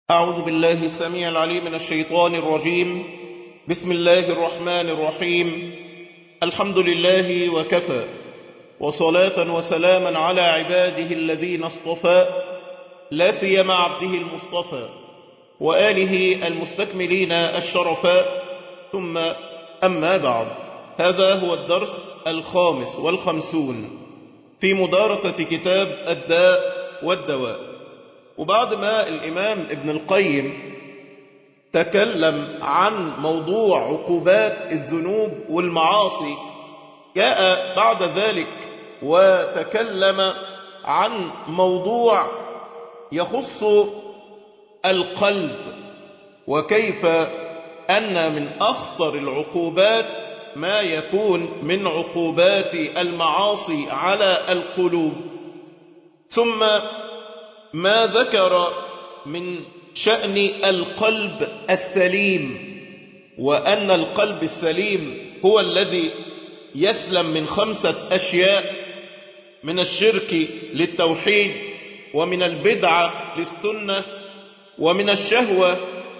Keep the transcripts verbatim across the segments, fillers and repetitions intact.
أعوذ بالله السميع العليم من الشيطان الرجيم. بسم الله الرحمن الرحيم. الحمد لله وكفى، وصلاة وسلاما على عباده الذين اصطفى، لا سيما عبده المصطفى وآله المستكملين الشرفاء، ثم أما بعد. هذا هو الدرس الخامس والخمسون في مدارسة كتاب الداء والدواء. وبعد ما الإمام ابن القيم تكلم عن موضوع عقوبات الذنوب والمعاصي، جاء بعد ذلك وتكلم عن موضوع يخص القلب، وكيف أن من أخطر العقوبات ما يكون من عقوبات المعاصي على القلوب، ثم ما ذكر من شأن القلب السليم، وأن القلب السليم هو الذي يسلم من خمسة أشياء: من الشرك للتوحيد، ومن البدعة للسنة، ومن الشهوة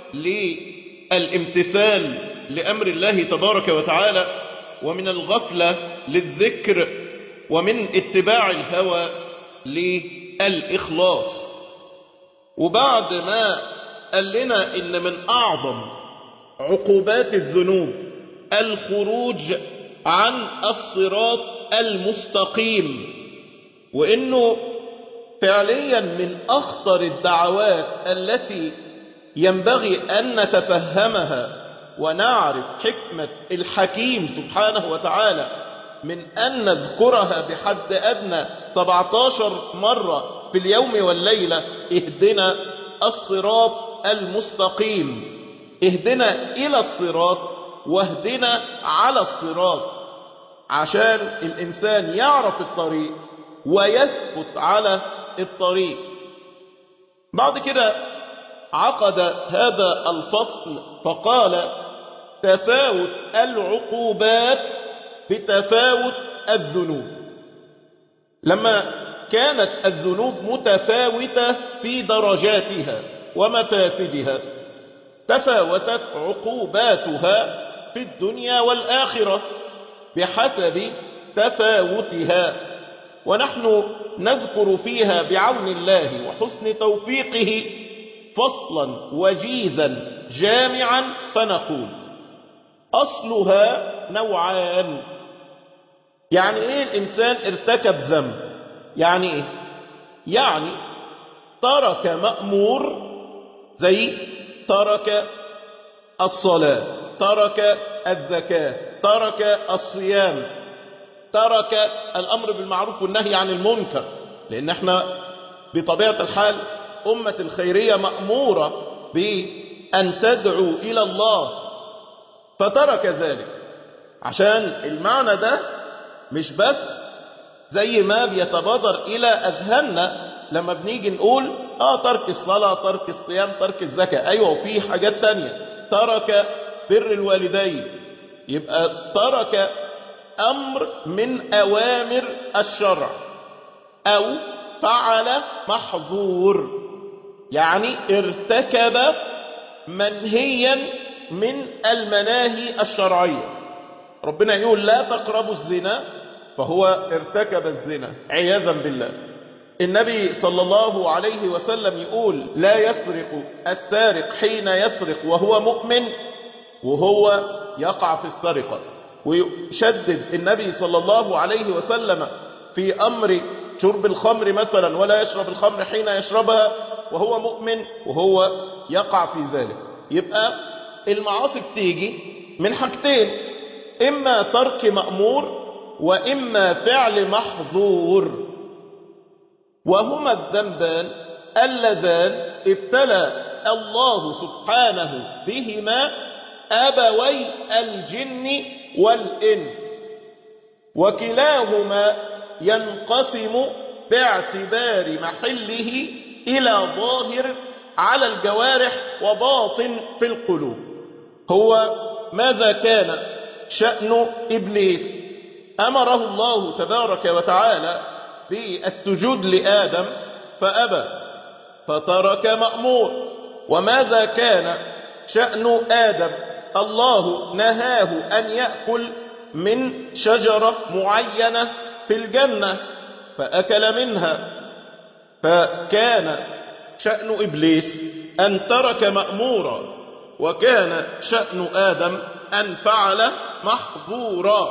للامتثال لأمر الله تبارك وتعالى، ومن الغفلة للذكر، ومن اتباع الهوى للإخلاص. وبعد ما قال لنا إن من أعظم عقوبات الذنوب الخروج عن الصراط المستقيم، وإنه فعليا من أخطر الدعوات التي ينبغي أن نتفهمها ونعرف حكمة الحكيم سبحانه وتعالى من أن نذكرها بحد أدنى سبعة عشر مرة في اليوم والليلة: اهدنا الصراط المستقيم، اهدنا إلى الصراط واهدنا على الصراط، عشان الإنسان يعرف الطريق ويثبت على الطريق. بعد كده عقد هذا الفصل فقال: تفاوت العقوبات بتفاوت الذنوب. لما كانت الذنوب متفاوتة في درجاتها ومفاسدها، تفاوتت عقوباتها في الدنيا والآخرة بحسب تفاوتها، ونحن نذكر فيها بعون الله وحسن توفيقه فصلا وجيزا جامعا، فنقول: أصلها نوعان. يعني إيه الإنسان ارتكب ذنب؟ يعني إيه؟ يعني ترك مأمور، زي ترك الصلاة، ترك الزكاة، ترك الصيام، ترك الأمر بالمعروف والنهي عن المنكر، لأن احنا بطبيعة الحال أمة الخيرية مأمورة بأن تدعو إلى الله، فترك ذلك. عشان المعنى ده مش بس زي ما بيتبادر إلى أذهاننا لما بنيجي نقول آه ترك الصلاة، ترك الصيام، ترك الزكاة. أيوة، وفي حاجات تانية: ترك بر الوالدين، يبقى ترك أمر من أوامر الشرع، أو فعل محظور، يعني ارتكب منهيا من المناهي الشرعية. ربنا يقول: لا تقربوا الزنا، فهو ارتكب الزنا عياذا بالله. النبي صلى الله عليه وسلم يقول: لا يسرق السارق حين يسرق وهو مؤمن، وهو يقع في السرقة. ويشدد النبي صلى الله عليه وسلم في أمر شرب الخمر مثلا: ولا يشرب الخمر حين يشربها وهو مؤمن، وهو يقع في ذلك. يبقى المعاصي بتيجي من حاجتين: إما ترك مأمور، وإما فعل محظور، وهما الذنبان اللذان ابتلى الله سبحانه بهما أبوي الجن والإنس، وكلاهما ينقسم باعتبار محله إلى ظاهر على الجوارح وباطن في القلوب. هو ماذا كان شأن إبليس؟ أمره الله تبارك وتعالى بالسجود لآدم فأبى، فترك مأمور، وماذا كان شأن آدم؟ الله نهاه أن يأكل من شجرة معينة في الجنة فأكل منها، فكان شأن إبليس أن ترك مأمورا، وكان شأن آدم أن فعل محظورا.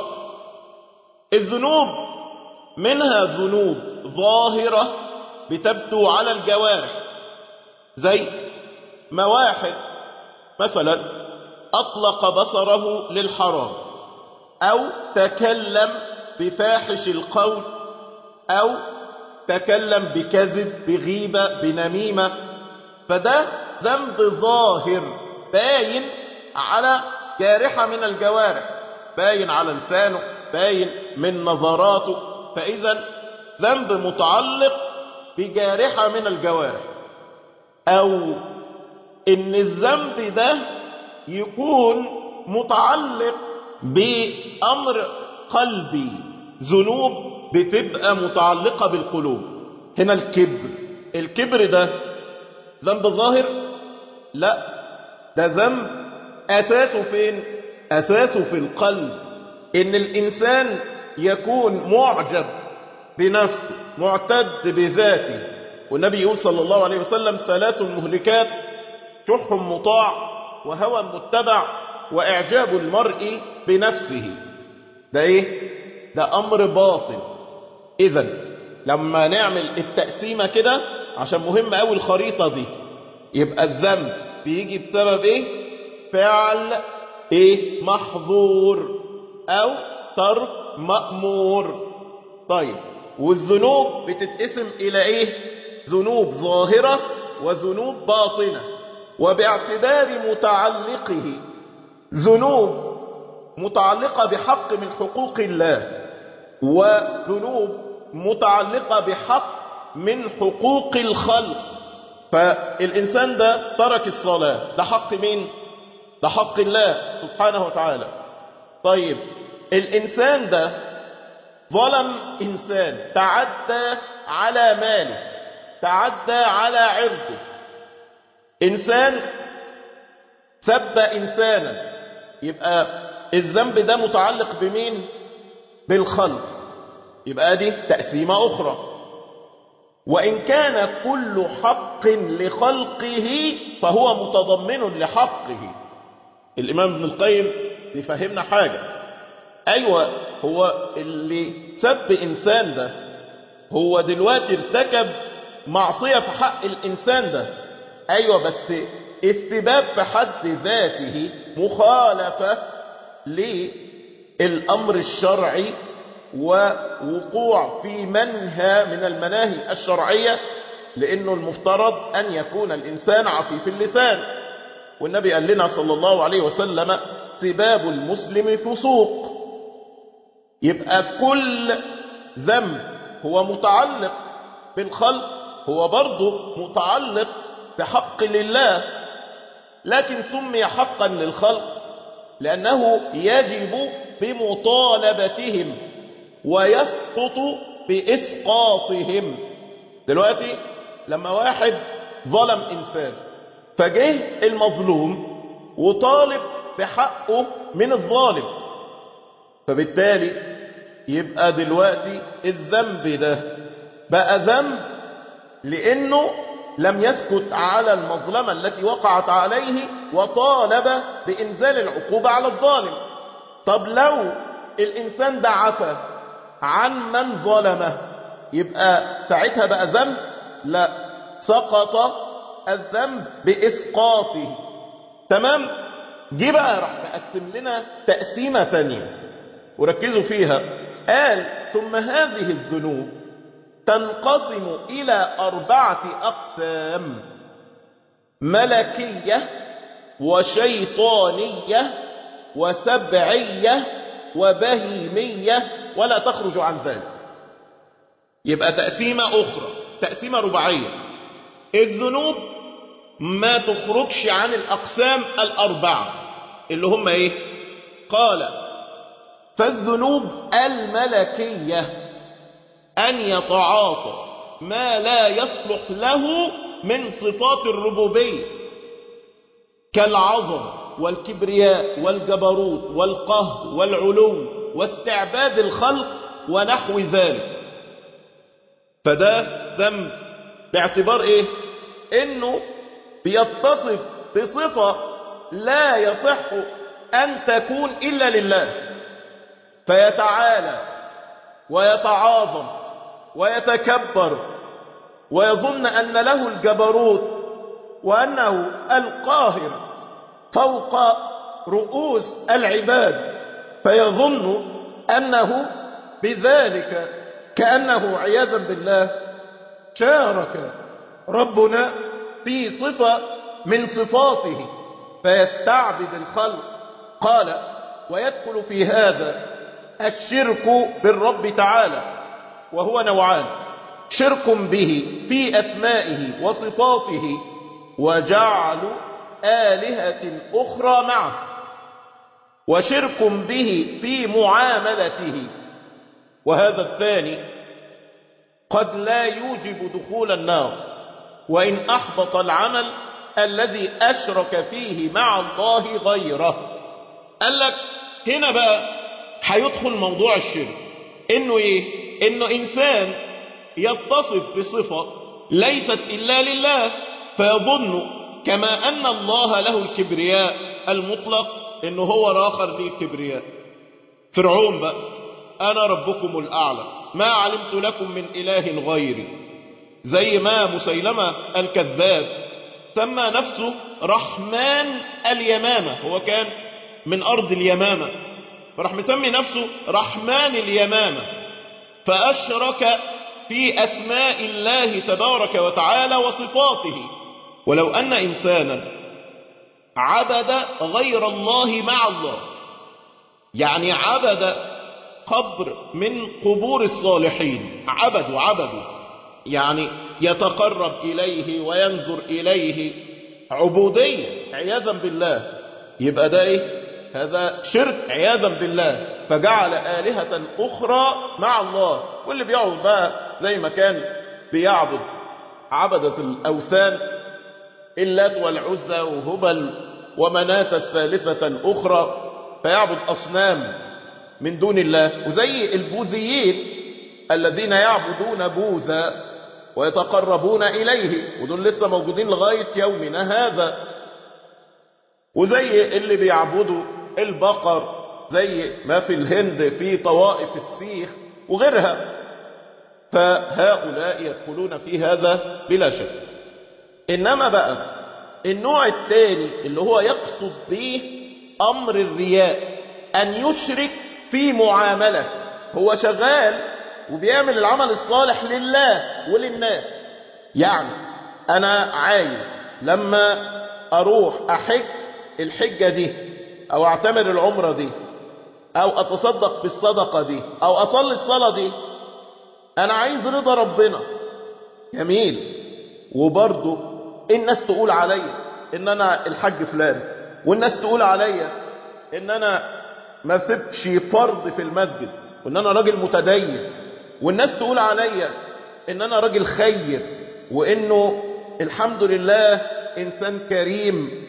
الذنوب منها ذنوب ظاهرة بتبدو على الجوارح، زي ما واحد مثلا أطلق بصره للحرام، أو تكلم بفاحش القول، أو تكلم بكذب، بغيبة، بنميمة، فده ذنب ظاهر باين على جارحة من الجوارح، باين على لسانه، باين من نظراته، فإذا ذنب متعلق بجارحة من الجوارح. أو إن الذنب ده يكون متعلق بأمر قلبي، ذنوب بتبقى متعلقة بالقلوب. هنا الكبر، الكبر ده ذنب ظاهر؟ لا، ده ذنب أساسه فين؟ أساسه في القلب، إن الإنسان يكون معجب بنفسه، معتد بذاته. والنبي يقول صلى الله عليه وسلم: ثلاث مهلكات، شح مطاع، وهوى متبع، وإعجاب المرء بنفسه. ده إيه؟ ده أمر باطل. إذن لما نعمل التقسيمة كده، عشان مهم أوي الخريطة دي، يبقى الذنب بيجي بسبب إيه؟ فعل إيه؟ محظور، أو ترك مأمور. طيب، والذنوب بتتقسم إلى إيه؟ ذنوب ظاهرة وذنوب باطنة. وباعتبار متعلقه ذنوب متعلقة بحق من حقوق الله، وذنوب متعلقة بحق من حقوق الخلق. فالإنسان ده ترك الصلاة، ده حق مين؟ ده حق الله سبحانه وتعالى. طيب، الإنسان ده ظلم إنسان، تعدى على ماله، تعدى على عرضه، إنسان سب إنسانا، يبقى الذنب ده متعلق بمين؟ بالخلق، يبقى دي تقسيمة أخرى. وإن كان كل حق لخلقه فهو متضمن لحقه. الإمام ابن القيم بيفهمنا حاجة، أيوة، هو اللي سب إنسان ده هو دلوقتي ارتكب معصية في حق الإنسان ده، أيوة، بس استباب في حد ذاته مخالفة للأمر الشرعي، ووقوع في منهى من المناهي الشرعية، لأنه المفترض أن يكون الإنسان عفيف اللسان. والنبي قال لنا صلى الله عليه وسلم: سباب المسلم فسوق. يبقى كل ذنب هو متعلق بالخلق هو برضه متعلق بحق لله، لكن سمي حقا للخلق لأنه يجب بمطالبتهم ويسقط بإسقاطهم. دلوقتي لما واحد ظلم إنسان، فجه المظلوم وطالب بحقه من الظالم، فبالتالي يبقى دلوقتي الذنب ده بقى ذنب لأنه لم يسكت على المظلمة التي وقعت عليه وطالب بإنزال العقوبة على الظالم. طب لو الإنسان ده عفى عن من ظلمه، يبقى ساعتها بقى ذنب؟ لا، سقط الذنب بإسقاطه. تمام؟ جه بقى راح مقسم لنا تقسيمة تانية وركزوا فيها. قال: ثم هذه الذنوب تنقسم إلى أربعة أقسام: ملكية، وشيطانية، وسبعية، وبهيمية، ولا تخرج عن ذلك. يبقى تقسيمة أخرى، تقسيمة رباعية. الذنوب ما تخرجش عن الأقسام الأربعة اللي هم إيه؟ قال: فالذنوب الملكية أن يتعاطى ما لا يصلح له من صفات الربوبية، كالعظم والكبرياء والجبروت والقهر والعلو واستعباد الخلق ونحو ذلك. فده ذنب باعتبار ايه؟ انه بيتصف بصفة لا يصح ان تكون الا لله، فيتعالى ويتعاظم ويتكبر ويظن ان له الجبروت وانه القاهر فوق رؤوس العباد، فيظن انه بذلك كأنه عياذا بالله شارك ربنا في صفة من صفاته فيستعبد الخلق. قال: ويدخل في هذا الشرك بالرب تعالى، وهو نوعان: شرك به في أسمائه وصفاته وجعل آلهة أخرى معه، وشرك به في معاملته، وهذا الثاني قد لا يوجب دخول النار وإن أحبط العمل الذي أشرك فيه مع الله غيره. قال لك هنا بقى هيدخل موضوع الشرك، إنه إيه؟ إنه إنسان يتصف بصفة ليست إلا لله، فيظن كما أن الله له الكبرياء المطلق إنه هو الآخر له الكبرياء. فرعون بقى: أنا ربكم الأعلى ما علمت لكم من إله غيري. زي ما مسيلمة الكذاب سمى نفسه رحمن اليمامة، هو كان من أرض اليمامة، فراح مسمي نفسه رحمن اليمامة، فأشرك في أسماء الله تبارك وتعالى وصفاته. ولو أن إنسانا عبد غير الله مع الله، يعني عبد قبر من قبور الصالحين، عبدوا عبدوا يعني يتقرب إليه وينظر إليه عبودية عياذا بالله، يبقى ده إيه؟ هذا شرك عياذا بالله، فجعل آلهة أخرى مع الله. واللي بيعبد بقى زي ما كان بيعبد عبدة الأوثان، اللات والعزى وهبل ومناة الثالثة الأخرى، فيعبد أصنام من دون الله. وزي البوذيين الذين يعبدون بوذا ويتقربون إليه، ودول لسه موجودين لغاية يومنا هذا. وزي اللي بيعبدوا البقر زي ما في الهند في طوائف السيخ وغيرها، فهؤلاء يدخلون في هذا بلا شك. إنما بقى النوع الثاني اللي هو يقصد به أمر الرياء، أن يشرك في معاملة، هو شغال وبيعمل العمل الصالح لله وللناس. يعني أنا عايز لما أروح أحج الحجة دي، أو أعتمر العمرة دي، أو أتصدق بالصدقة دي، أو أصلي الصلاة دي، أنا عايز رضا ربنا. جميل. وبرضو الناس تقول عليا إن أنا الحج فلان، والناس تقول عليا إن أنا ما سبتش فرض في المسجد، وإن أنا راجل متدين، والناس تقول عليا إن أنا راجل خير، وإنه الحمد لله إنسان كريم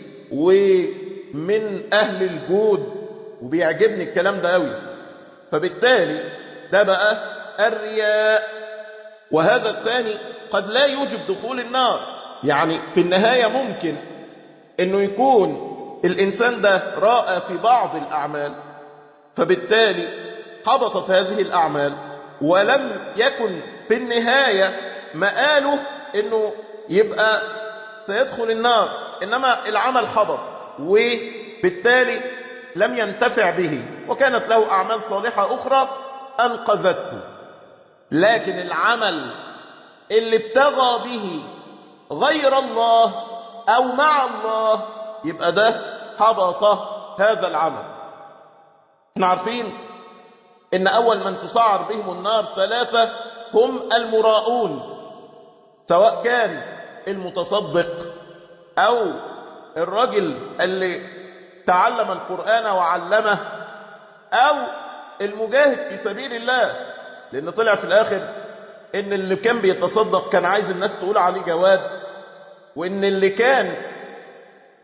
ومن أهل الجود، وبيعجبني الكلام ده قوي. فبالتالي ده بقى الرياء. وهذا الثاني قد لا يوجب دخول النار، يعني في النهاية ممكن إنه يكون الإنسان ده راء في بعض الأعمال، فبالتالي حبطت هذه الأعمال، ولم يكن في النهاية مآله إنه يبقى سيدخل النار، إنما العمل حبط، وبالتالي لم ينتفع به، وكانت له أعمال صالحة أخرى أنقذته. لكن العمل اللي ابتغى به غير الله أو مع الله، يبقى ده حبط هذا العمل. احنا عارفين إن أول من تسعر بهم النار ثلاثة هم المراؤون، سواء كان المتصدق أو الرجل اللي تعلم القرآن وعلمه أو المجاهد في سبيل الله. لأن طلع في الآخر إن اللي كان بيتصدق كان عايز الناس تقول عليه جواد، وإن اللي كان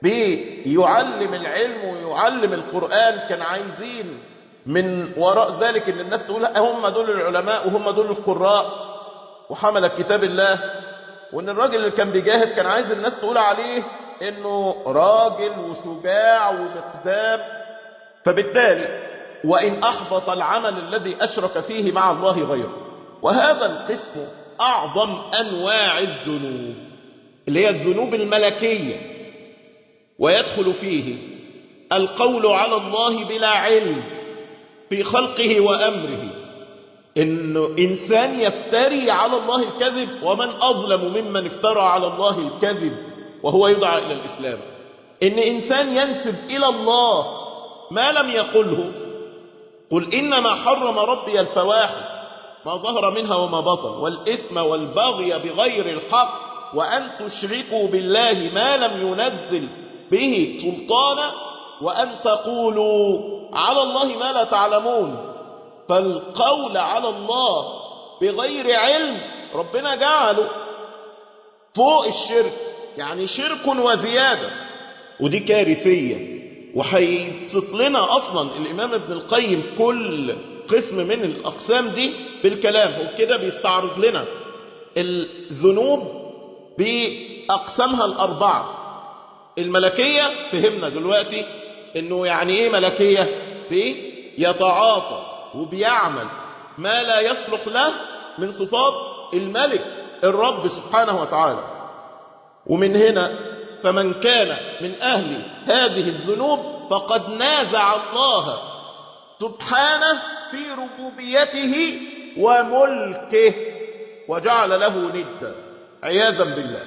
بيعلم العلم ويعلم القرآن، كان عايزين من وراء ذلك ان الناس تقول هم دول العلماء وهم دول القراء وحمل كتاب الله. وان الراجل اللي كان بيجاهد كان عايز الناس تقول عليه انه راجل وشجاع ومقدام. فبالتالي وإن أحبط العمل الذي أشرك فيه مع الله غيره. وهذا القسم أعظم أنواع الذنوب اللي هي الذنوب الملكية، ويدخل فيه القول على الله بلا علم في خلقه وأمره، إنه إنسان يفتري على الله الكذب، ومن أظلم ممن افترى على الله الكذب وهو يدعى إلى الإسلام. إن إنسان ينسب إلى الله ما لم يقله، قل إنما حرم ربي الفواحش ما ظهر منها وما بطن والإثم والبغي بغير الحق وأن تشركوا بالله ما لم ينزل به سلطانا وأن تقولوا على الله ما لا تعلمون. فالقول على الله بغير علم ربنا جعله فوق الشرك، يعني شرك وزيادة، ودي كارثية. وحيصف لنا أصلا الإمام ابن القيم كل قسم من الأقسام دي بالكلام، هو كده بيستعرض لنا الذنوب بأقسامها الأربعة. الملكية فهمنا دلوقتي إنه يعني إيه ملكية، بيتعاطى وبيعمل ما لا يصلح له من صفات الملك الرب سبحانه وتعالى. ومن هنا فمن كان من أهل هذه الذنوب فقد نازع الله سبحانه في ربوبيته وملكه وجعل له ندا عياذا بالله.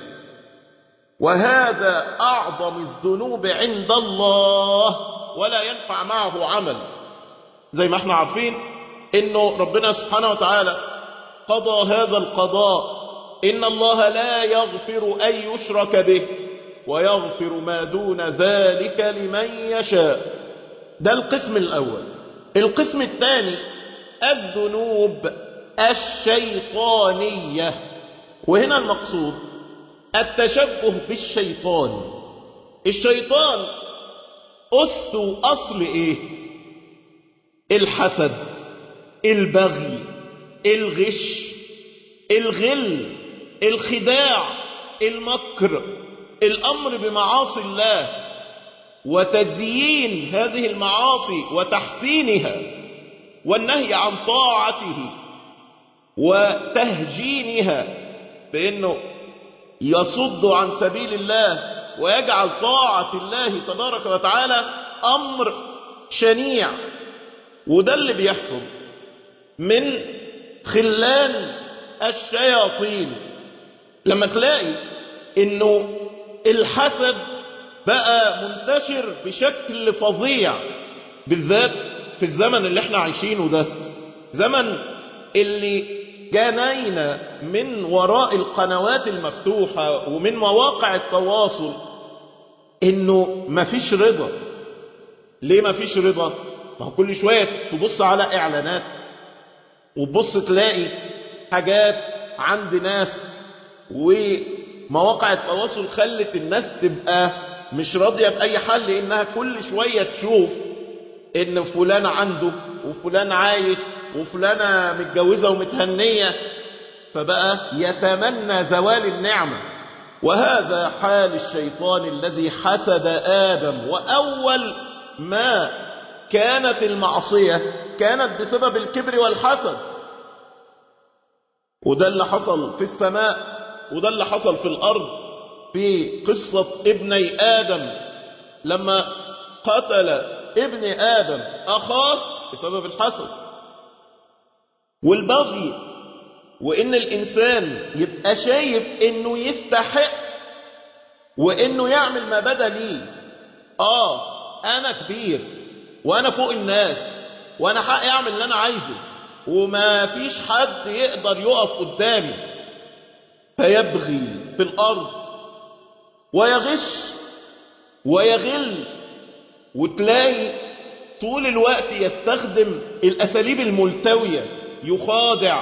وهذا أعظم الذنوب عند الله ولا ينفع معه عمل. زي ما احنا عارفين انه ربنا سبحانه وتعالى قضى هذا القضاء، إن الله لا يغفر أن يشرك به ويغفر ما دون ذلك لمن يشاء. ده القسم الأول. القسم الثاني الذنوب الشيطانية، وهنا المقصود التشبه بالشيطان. الشيطان أس أصل إيه؟ الحسد، البغي، الغش، الغل، الخداع، المكر، الأمر بمعاصي الله وتزيين هذه المعاصي وتحسينها، والنهي عن طاعته وتهجينها بأنه يصد عن سبيل الله ويجعل طاعة الله تبارك وتعالى أمر شنيع. وده اللي بيحصل من خلان الشياطين. لما تلاقي انه الحسد بقى منتشر بشكل فظيع، بالذات في الزمن اللي احنا عايشينه ده، زمن اللي جانينا من وراء القنوات المفتوحة ومن مواقع التواصل انه مفيش رضا. ليه مفيش رضا؟ ما هو كل شوية تبص على اعلانات وتبص تلاقي حاجات عند ناس، ومواقع التواصل خلت الناس تبقى مش راضية بأي حل، لأنها كل شوية تشوف إن فلان عنده وفلان عايش وفلانة متجوزة ومتهنية، فبقى يتمنى زوال النعمة. وهذا حال الشيطان الذي حسد آدم، وأول ما كانت المعصية كانت بسبب الكبر والحسد. وده اللي حصل في السماء، وده اللي حصل في الأرض في قصة ابني آدم لما قتل ابن آدم أخاه بسبب الحسد والبغي، وإن الإنسان يبقى شايف إنه يستحق وإنه يعمل ما بدا ليه. آه أنا كبير وأنا فوق الناس وأنا حقي أعمل اللي أنا عايزه وما فيش حد يقدر يقف قدامي، فيبغي في الأرض ويغش ويغل، وتلاقي طول الوقت يستخدم الأساليب الملتوية، يخادع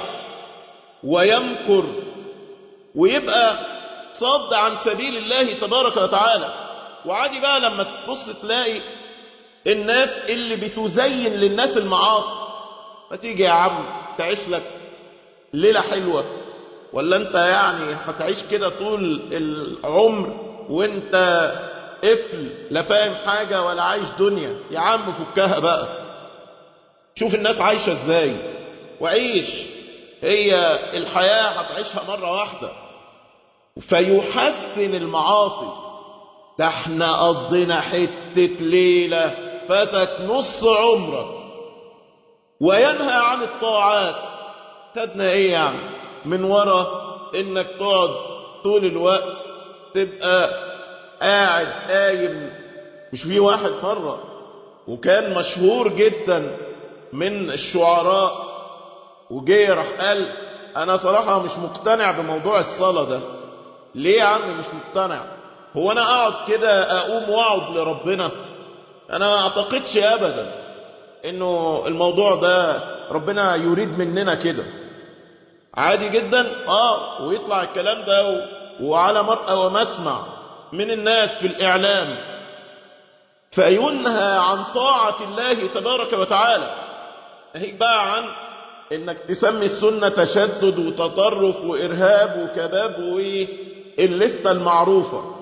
ويمكر ويبقى صد عن سبيل الله تبارك وتعالى. وعادي بقى لما تبص تلاقي الناس اللي بتزين للناس المعاصي، ما تيجي يا عم تعيش لك ليلة حلوة، ولا انت يعني هتعيش كده طول العمر وانت قفل لا فاهم حاجة ولا عايش دنيا؟ يا عم فكها بقى، شوف الناس عايشة ازاي وعيش. هي الحياة هتعيشها مرة واحدة. فيحسن المعاصي. ده احنا قضينا حتة ليلة فاتك نص عمرك. وينهى عن الطاعات. خدنا ايه يعني من ورا انك تقعد طول الوقت تبقى قاعد قايم؟ مش في واحد مرة وكان مشهور جدا من الشعراء وجي راح قال انا صراحة مش مقتنع بموضوع الصلاة ده. ليه يا عم مش مقتنع؟ هو انا اقعد كده اقوم واقعد لربنا؟ انا ما اعتقدش ابدا انه الموضوع ده ربنا يريد مننا كده. عادي جدا اه ويطلع الكلام ده و... وعلى مرأى ومسمع من الناس في الاعلام. فينهى عن طاعة الله تبارك وتعالى. هيك بقى عن انك تسمي السنة تشدد وتطرف وارهاب وكباب واللستة المعروفة،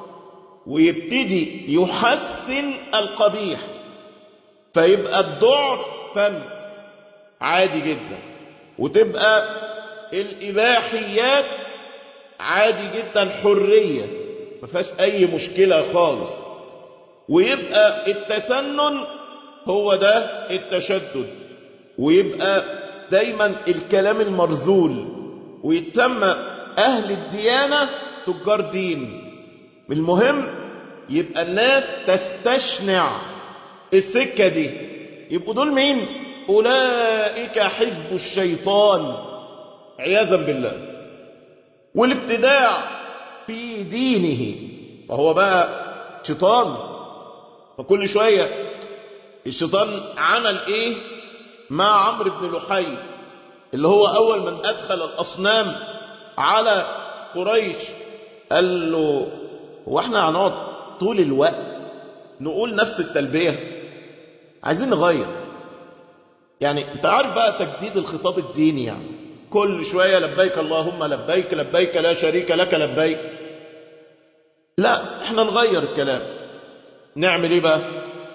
ويبتدي يحسن القبيح فيبقى الضعف فن عادي جدا، وتبقى الإباحيات عادي جدا حرية ما فيهاش أي مشكلة خالص، ويبقى التسنن هو ده التشدد، ويبقى دايما الكلام المرذول، ويتسمى أهل الديانة تجار دين. المهم يبقى الناس تستشنع السكة دي. يبقوا دول مين؟ أولئك حزب الشيطان عياذا بالله. والابتداع في دينه، وهو بقى شيطان. فكل شوية الشيطان عمل ايه مع عمرو بن لحي اللي هو أول من أدخل الأصنام على قريش؟ قال له هو احنا هنقعد طول الوقت نقول نفس التلبية؟ عايزين نغير. يعني انت عارف بقى تجديد الخطاب الديني، يعني كل شوية لبيك اللهم لبيك لبيك لا شريك لك لبيك. لا احنا نغير الكلام. نعمل ايه بقى؟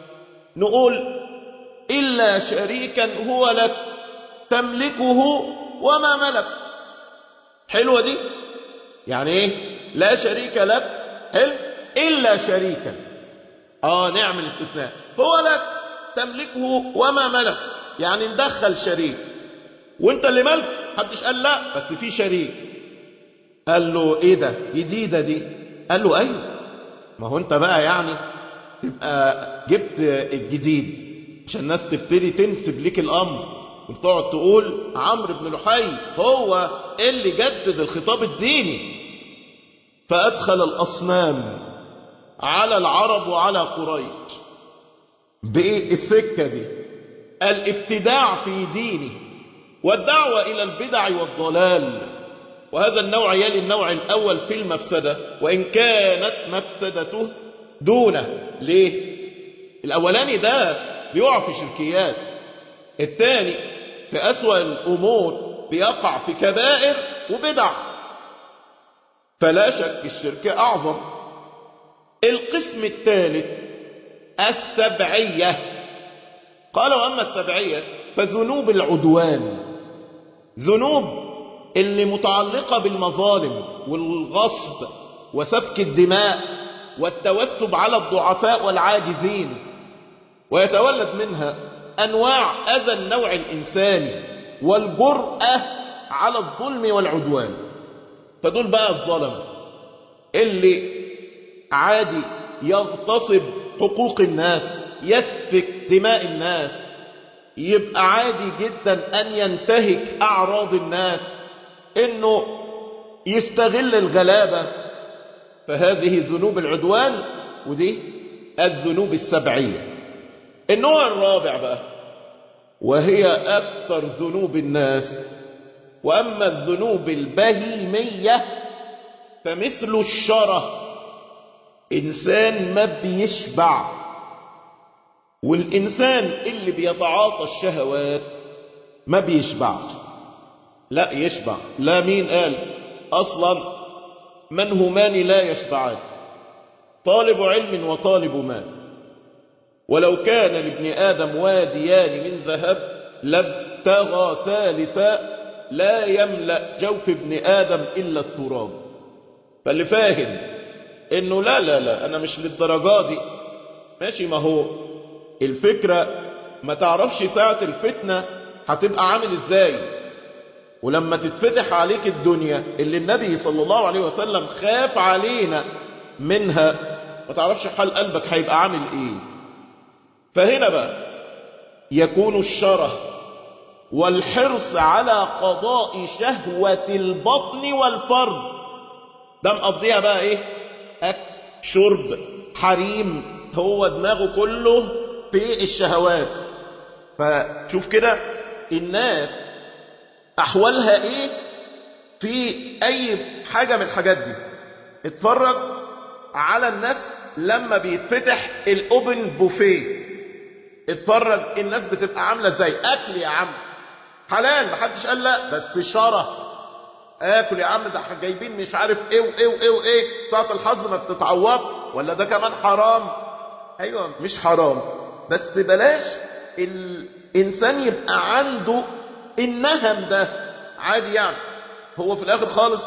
نقول إلا شريكا هو لك تملكه وما ملك. حلوة دي؟ يعني ايه لا شريك لك؟ حلو. إلا شريكا، اه نعمل استثناء، هو لك تملكه وما ملك، يعني ندخل شريك وانت اللي ملك. محدش قال لا بس في شريك. قال له ايه ده جديدة دي؟ قال له ايوه، ما هو انت بقى يعني تبقى جبت الجديد عشان الناس تبتدي تنسب ليك الامر وتقعد تقول عمرو بن لحي هو اللي جدد الخطاب الديني. فادخل الاصنام على العرب وعلى قريش بايه السكة دي؟ الابتداع في دينه والدعوة الى البدع والضلال. وهذا النوع يلي النوع الاول في المفسدة، وان كانت مفسدته دونه. ليه؟ الاولاني ده بيقع في شركيات، الثاني في اسوأ الامور بيقع في كبائر وبدع. فلا شك الشرك اعظم. القسم الثالث السبعية. قال واما السبعية فذنوب العدوان، ذنوب اللي متعلقة بالمظالم والغصب وسفك الدماء والتوتب على الضعفاء والعاجزين، ويتولد منها أنواع أذى النوع الإنساني والجرأة على الظلم والعدوان. فدول بقى الظلم اللي عادي يغتصب حقوق الناس، يسفك دماء الناس، يبقى عادي جدا أن ينتهك أعراض الناس، إنه يستغل الغلابة. فهذه ذنوب العدوان، ودي الذنوب السبعية. النوع الرابع بقى وهي أكثر ذنوب الناس، وأما الذنوب البهيمية فمثل الشره. إنسان ما بيشبع. والإنسان اللي بيتعاطى الشهوات ما بيشبعش. لا يشبع. لا، مين قال أصلا من همان لا يشبعان؟ طالب علم وطالب مال. ولو كان لابن آدم واديان من ذهب لابتغى ثالثا لا يملأ جوف ابن آدم إلا التراب. فاللي فاهم إنه لا لا لا أنا مش للدرجة دي ماشي. ما هو الفكرة ما تعرفش ساعة الفتنة هتبقى عامل إزاي، ولما تتفتح عليك الدنيا اللي النبي صلى الله عليه وسلم خاف علينا منها ما تعرفش حال قلبك هيبقى عامل إيه. فهنا بقى يكون الشره والحرص على قضاء شهوة البطن والفرد. ده مقضيها بقى ايه؟ اكل شرب حريم، هو دماغه كله في الشهوات. فشوف كده الناس احوالها ايه في اي حاجة من الحاجات دي. اتفرج على الناس لما بيتفتح الاوبن بوفيه، اتفرج الناس بتبقى عاملة ازاي. اكل يا عم حلال محدش قال لا، بس شره. اكل يا عم ده جايبين مش عارف ايه وايه وايه وايه، ساعة الحظ ما بتتعوض، ولا ده كمان حرام. ايوه مش حرام، بس بلاش الانسان يبقى عنده النهم ده عادي. يعني هو في الاخر خالص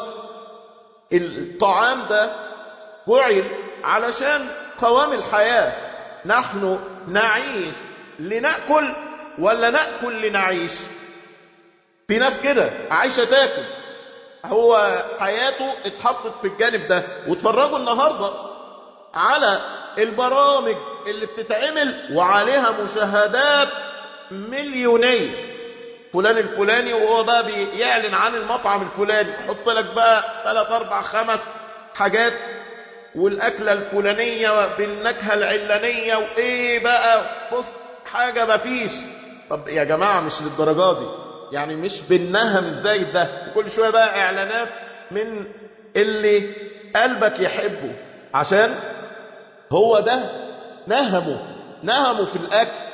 الطعام ده فعل علشان قوام الحياة. نحن نعيش لنأكل ولا نأكل لنعيش؟ في ناس كده عايشة تاكل، هو حياته اتحطت في الجانب ده. وتفرجوا النهاردة على البرامج اللي بتتعمل وعليها مشاهدات مليونية. فلان الفلاني وهو بقى بيعلن عن المطعم الفلاني، يحط لك بقى ثلاث اربع خمس حاجات، والاكلة الفلانية بالنكهة العلانية وايه بقى، بص حاجة مفيش. طب يا جماعة مش للدرجة دي يعني، مش بالنهم ازاي ده. كل شوية بقى اعلانات من اللي قلبك يحبه، عشان هو ده نهمه نهمه في الاكل.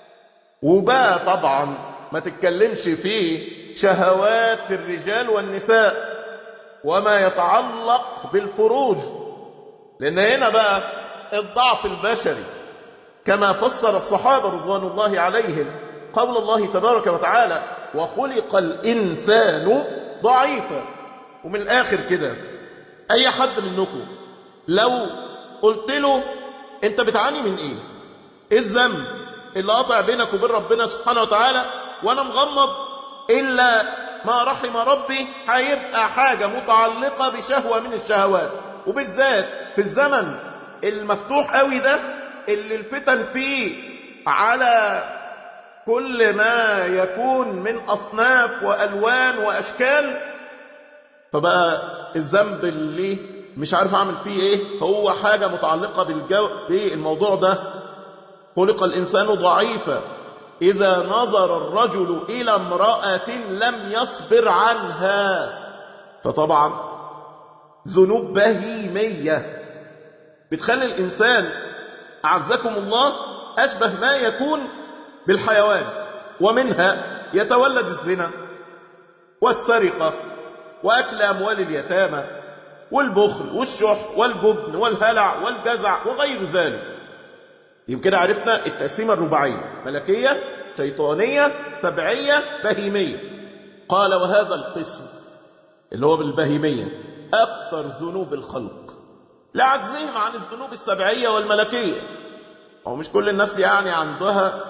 وبقى طبعا ما تتكلمش في شهوات الرجال والنساء وما يتعلق بالفروج، لان هنا بقى الضعف البشري كما فسر الصحابة رضوان الله عليهم قول الله تبارك وتعالى وخلق الإنسان ضعيفا. ومن الآخر كده أي حد منكم لو قلت له أنت بتعاني من إيه؟ إيه الذنب اللي قاطع بينك وبين ربنا سبحانه وتعالى وأنا مغمض؟ إلا ما رحم ربي، هيبقى حاجة متعلقة بشهوة من الشهوات، وبالذات في الزمن المفتوح قوي ده اللي الفتن فيه على كل ما يكون من أصناف وألوان وأشكال. فبقى الذنب اللي مش عارف أعمل فيه إيه هو حاجة متعلقة بالجو بالموضوع ده. خلق الإنسان ضعيفا إذا نظر الرجل إلى امرأة لم يصبر عنها. فطبعا ذنوب بهيمية بتخلي الإنسان أعزكم الله أشبه ما يكون بالحيوان، ومنها يتولد الزنا والسرقة وأكل أموال اليتامى والبخل والشح والجبن والهلع والجزع وغير ذلك. يمكن عرفنا التقسيمة الرباعية: ملكية، شيطانية، سبعية، بهيمية. قال وهذا القسم اللي هو بالبهيمية أكثر ذنوب الخلق لعجزهم عن الذنوب السبعية والملكية. أو مش كل الناس يعني عندها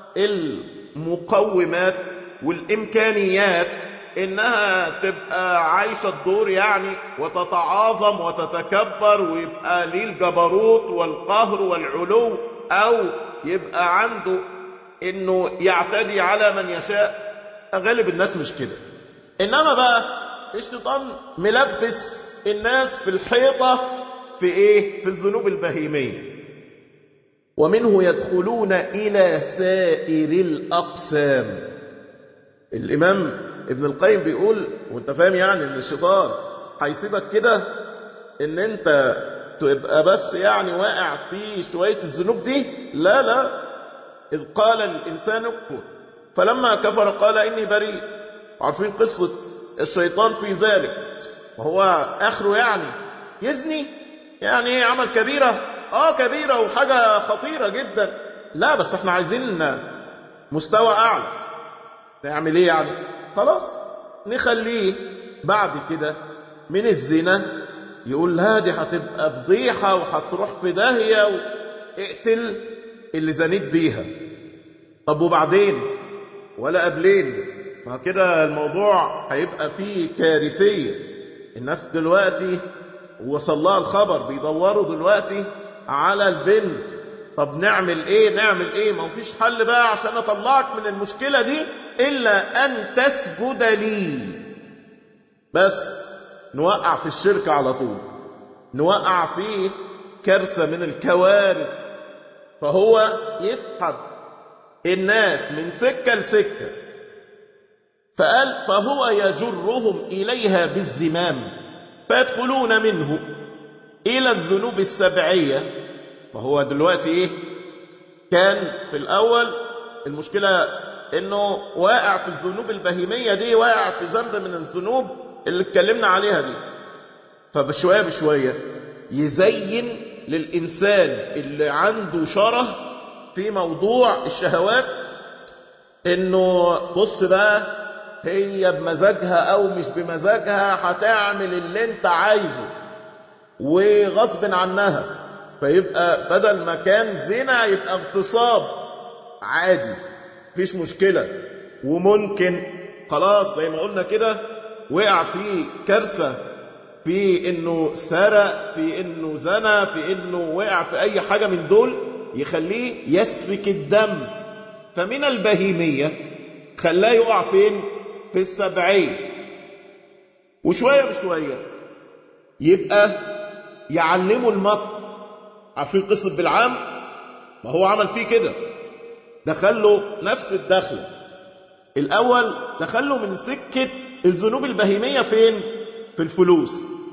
المقومات والإمكانيات إنها تبقى عايشة الدور يعني وتتعاظم وتتكبر ويبقى ليه الجبروت والقهر والعلو، أو يبقى عنده إنه يعتدي على من يشاء. غالب الناس مش كده. إنما بقى الشيطان ملبس الناس في الحيطة في إيه؟ في الذنوب البهيمية. ومنه يدخلون إلى سائر الأقسام. الإمام ابن القيم بيقول وانت فاهم يعني ان الشيطان هيسيبك كده ان انت تبقى بس يعني واقع في شوية الذنوب دي؟ لا لا. إذ قال الإنسان اكفر فلما كفر قال إني بريء. عارفين قصة الشيطان في ذلك؟ وهو آخره يعني يزني، يعني ايه عمل كبيرة؟ اه كبيرة وحاجة خطيرة جدا. لا بس احنا عايزين مستوى أعلى. نعمل ايه يعني؟ خلاص نخليه بعد كده من الزنا يقول لا دي هتبقى فضيحة وهتروح في داهية واقتل اللي زنيت بيها. طب وبعدين؟ ولا قبلين؟ ما كده الموضوع هيبقى فيه كارثية. الناس دلوقتي وصل لها الخبر بيدوروا دلوقتي على البنت. طب نعمل ايه نعمل ايه؟ ما فيش حل بقى عشان اطلعك من المشكلة دي الا ان تسجد لي. بس نوقع في الشرك على طول، نوقع فيه كارثة من الكوارث. فهو يسحب الناس من سكة لسكة. فقال فهو يجرهم إليها بالزمام فيدخلون منه إلى الذنوب السبعية. فهو دلوقتي إيه؟ كان في الأول المشكلة إنه واقع في الذنوب البهيمية دي، واقع في ذنب من الذنوب اللي اتكلمنا عليها دي. فبشوية بشوية يزين للإنسان اللي عنده شره في موضوع الشهوات إنه بص بقى، هي بمزاجها أو مش بمزاجها هتعمل اللي انت عايزه وغصب عنها. فيبقى بدل ما كان زنا يبقى اغتصاب عادي، مفيش مشكلة. وممكن خلاص زي ما قلنا كده وقع في كارثة، في انه سرق، في انه زنى، في انه وقع في اي حاجة من دول يخليه يسفك الدم. فمن البهيمية خلاه يقع فين؟ في السبعية. وشوية بشوية يبقى يعلمه المكر. عارفين قصة بالعام؟ ما هو عمل فيه كده، دخله نفس الدخلة. الأول دخله من سكة الذنوب البهيمية فين؟ في الفلوس.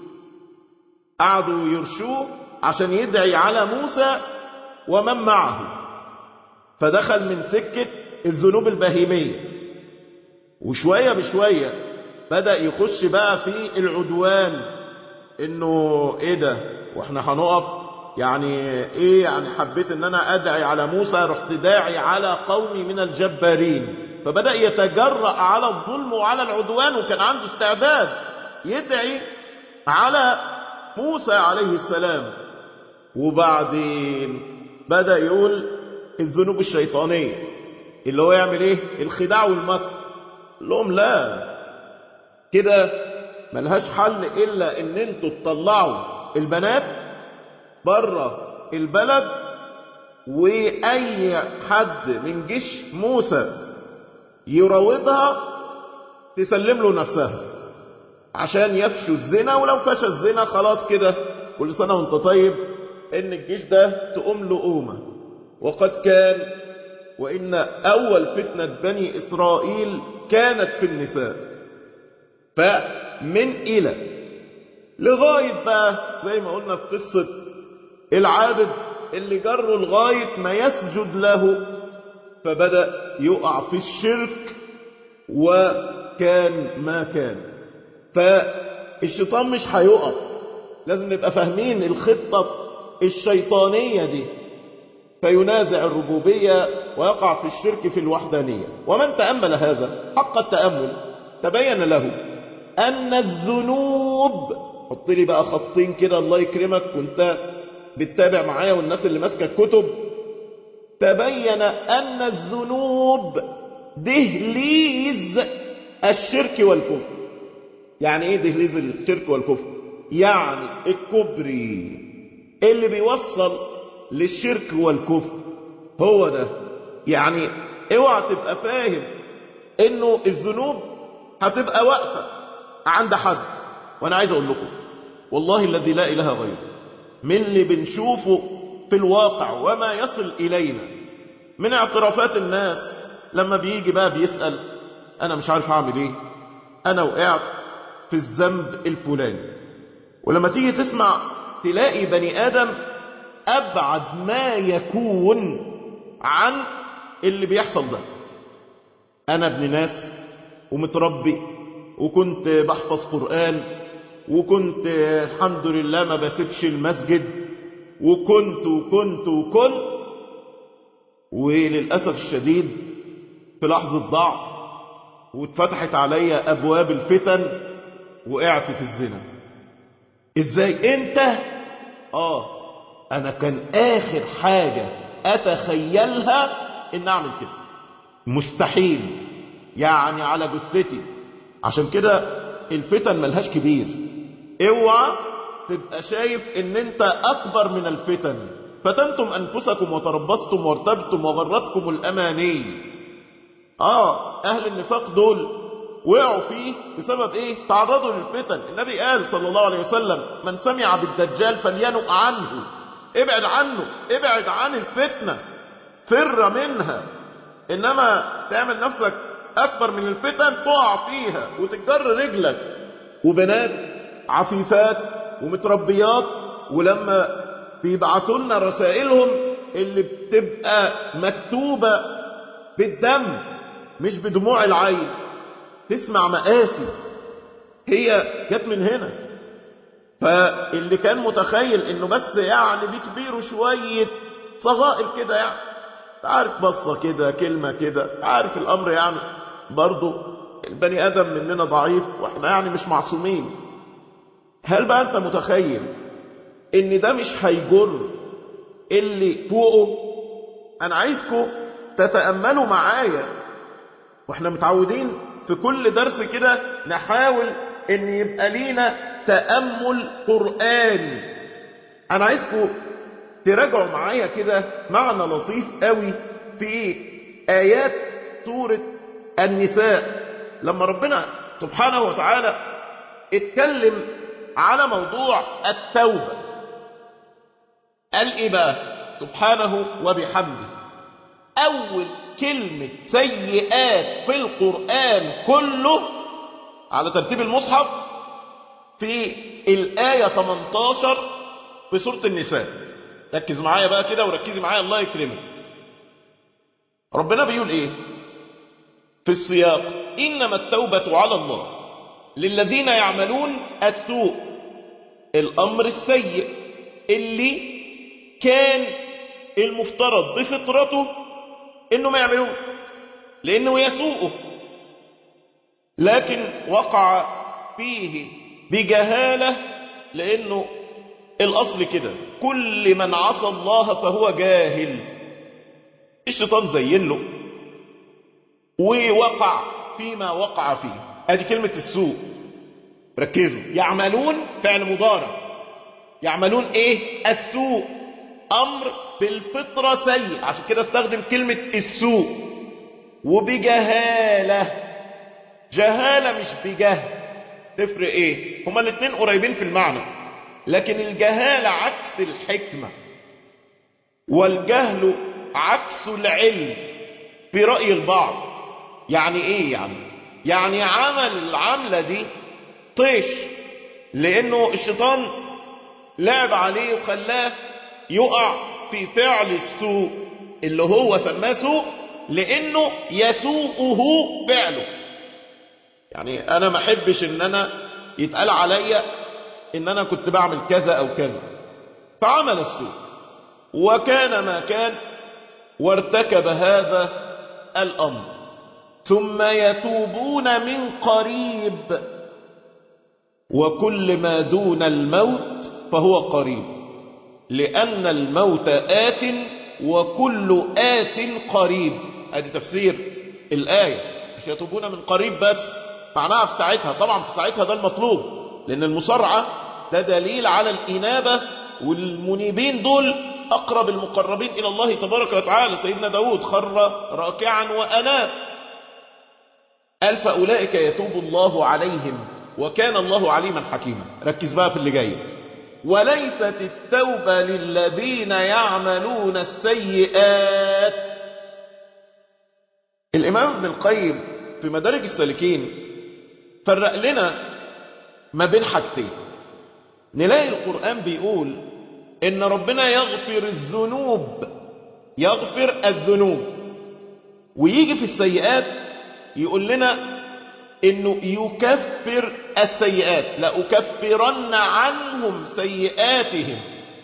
قعدوا يرشوه عشان يدعي على موسى ومن معه، فدخل من سكة الذنوب البهيمية. وشوية بشوية بدأ يخش بقى في العدوان، انه ايه ده واحنا هنقف يعني ايه يعني حبيت ان انا ادعي على موسى رحت داعي على قومي من الجبارين. فبدأ يتجرأ على الظلم وعلى العدوان، وكان عنده استعداد يدعي على موسى عليه السلام. وبعدين بدأ يقول الذنوب الشيطانية اللي هو يعمل ايه؟ الخداع والمكر. لهم لا، كده ملهاش حل الا ان انتوا تطلعوا البنات بره البلد، واي حد من جيش موسى يراودها تسلم له نفسها عشان يفشوا الزنا. ولو فشى الزنا خلاص كده كل سنة وانت طيب، ان الجيش ده تقوم له قومة. وقد كان وإن أول فتنة بني إسرائيل كانت في النساء. فمن إلى لغاية بقى زي ما قلنا في قصة العابد اللي جره لغاية ما يسجد له، فبدأ يقع في الشرك وكان ما كان. فالشيطان مش هيقف، لازم نبقى فاهمين الخطة الشيطانية دي. فينازع الربوبية ويقع في الشرك في الوحدانية. ومن تأمل هذا حق التأمل تبين له أن الذنوب، حط لي بقى خطين كده الله يكرمك وانت بتتابع معايا والناس اللي ماسكه الكتب، تبين أن الذنوب دهليز الشرك والكفر. يعني ايه دهليز الشرك والكفر؟ يعني الكبري اللي بيوصل للشرك والكفر هو ده. يعني اوعى تبقى فاهم انه الذنوب هتبقى واقفه عند حد. وانا عايز اقول لكم والله الذي لا اله غيره، من اللي بنشوفه في الواقع وما يصل الينا من اعترافات الناس لما بيجي بقى بيسأل انا مش عارف اعمل ايه، انا وقعت في الذنب الفلاني. ولما تيجي تسمع تلاقي بني آدم أبعد ما يكون عن اللي بيحصل ده. أنا ابن ناس ومتربي وكنت بحفظ قرآن وكنت الحمد لله ما بسيبش المسجد وكنت وكنت وكنت وللأسف الشديد في لحظة ضعف واتفتحت عليا أبواب الفتن وقعت في الزنا. إزاي أنت؟ آه أنا كان آخر حاجة أتخيلها إن أعمل كده، مستحيل يعني على جثتي. عشان كده الفتن ملهاش كبير. اوعى تبقى شايف ان انت اكبر من الفتن. فتنتم انفسكم وتربصتم وارتبتم وغرتكم الاماني. اه اهل النفاق دول وقعوا فيه بسبب ايه؟ تعرضوا للفتن. النبي قال صلى الله عليه وسلم من سمع بالدجال فلينؤ عنه، ابعد عنه، ابعد عن الفتنة، فر منها. انما تعمل نفسك اكبر من الفتن تقع فيها وتجر رجلك. وبنات عفيفات ومتربيات ولما بيبعتوا لنا رسائلهم اللي بتبقى مكتوبة بالدم مش بدموع العين، تسمع مآسي هي جت من هنا. فاللي كان متخيل انه بس يعني بكبيره شوية صغائر كده، يعني عارف بصة كده كلمة كده، عارف الامر يعني برضو البني ادم مننا ضعيف واحنا يعني مش معصومين. هل بقى انت متخيل ان ده مش هيجر اللي فوقه؟ انا عايزكم تتأملوا معايا، واحنا متعودين في كل درس كده نحاول ان يبقى لينا تأمل قرآني. انا عايزكم تراجعوا معايا كده معنى لطيف قوي في آيات سورة النساء لما ربنا سبحانه وتعالى اتكلم على موضوع التوبة. قال ايه بقى سبحانه وبحمده؟ اول كلمة سيئات في القرآن كله على ترتيب المصحف في الآية ثمانية عشر في سورة النساء. ركز معايا بقى كده وركزي معايا الله يكرمك. ربنا بيقول ايه في السياق؟ انما التوبة على الله للذين يعملون السوء، الامر السيء اللي كان المفترض بفطرته انه ما يعملوه لانه يسوءه، لكن وقع فيه بجهالة لانه الاصل كده كل من عصى الله فهو جاهل. الشيطان زين له ووقع فيما وقع فيه. ادي كلمة السوء، ركزوا. يعملون فعل مضارع، يعملون ايه؟ السوء، امر بالفطرة سيء، عشان كده استخدم كلمة السوء. وبجهالة، جهالة مش بجهل، تفرق ايه؟ هما الاتنين قريبين في المعنى، لكن الجهالة عكس الحكمة والجهل عكس العلم في رأي البعض. يعني ايه يعني؟ يعني عمل العملة دي طيش لانه الشيطان لعب عليه وخلاه يقع في فعل السوء اللي هو سماه سوء لانه يسوءه فعله. يعني انا ما احبش ان انا يتقال عليا ان انا كنت بعمل كذا او كذا، فعمل السوء وكان ما كان وارتكب هذا الامر، ثم يتوبون من قريب وكل ما دون الموت فهو قريب، لأن الموت آت وكل آت قريب. هذه تفسير الآية. مش يتوبون من قريب بس معناها في ساعتها، طبعا في ساعتها ده المطلوب، لأن المسارعة ده دليل على الإنابة، والمنيبين دول أقرب المقربين إلى الله تبارك وتعالى. سيدنا داود خر راكعا وأناب، قال فأولئك يتوب الله عليهم وكان الله عليما حكيما. ركز بقى في اللي جاي. وليست التوبة للذين يعملون السيئات. الإمام ابن القيم في مدارج السالكين فرق لنا ما بين حاجتين. نلاقي القرآن بيقول إن ربنا يغفر الذنوب، يغفر الذنوب، ويجي في السيئات يقول لنا إنه يكفر السيئات، لأكفرن عنهم سيئاتهم.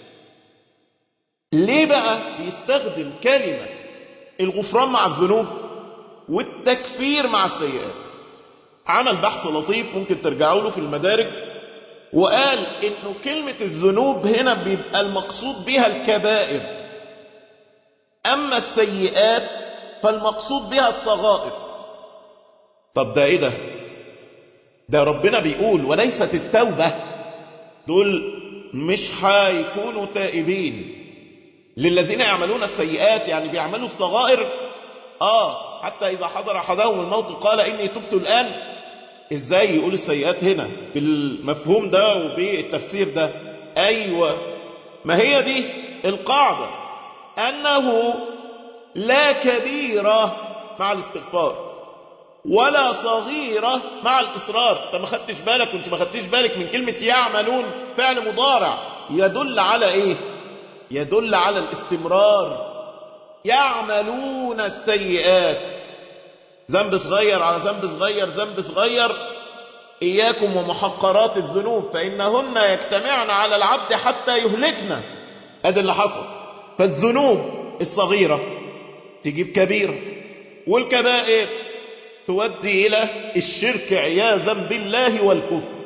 ليه بقى بيستخدم كلمة الغفران مع الذنوب والتكفير مع السيئات؟ عمل بحث لطيف ممكن ترجعوا له في المدارج، وقال إنه كلمة الذنوب هنا بيبقى المقصود بها الكبائر، أما السيئات فالمقصود بها الصغائر. طب ده إيه ده؟ ده ربنا بيقول وليست التوبة، دول مش هيكونوا تائبين للذين يعملون السيئات، يعني بيعملوا الصغائر. آه حتى إذا حضر أحدهم الموت قال إني تبت الآن. إزاي يقول السيئات هنا بالمفهوم ده وبالتفسير ده؟ أيوة، ما هي دي القاعدة، أنه لا كبيرة مع الاستغفار ولا صغيرة مع الإصرار. أنت ما خدتش بالك وأنت ما خدتش بالك من كلمة يعملون فعل مضارع يدل على إيه؟ يدل على الاستمرار. يعملون السيئات، ذنب صغير على ذنب صغير ذنب صغير. إياكم ومحقرات الذنوب فإنهن يجتمعن على العبد حتى يهلكنا. هذا اللي حصل. فالذنوب الصغيرة تجيب كبيرة، والكبائر تودي إلى الشرك عياذا بالله والكفر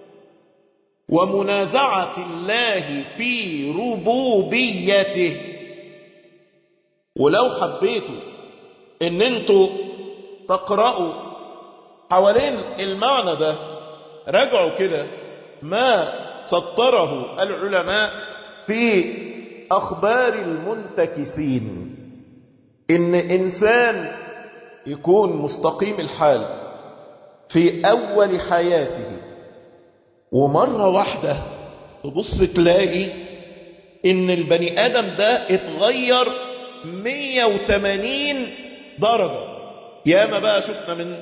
ومنازعة الله في ربوبيته. ولو حبيتوا ان انتوا تقرأوا حوالين المعنى ده، راجعوا كده ما سطره العلماء في أخبار المنتكسين. إن إنسان يكون مستقيم الحال في أول حياته، ومرة واحدة تبص تلاقي إن البني آدم ده اتغير مية وتمانين درجة. ياما بقى شفنا من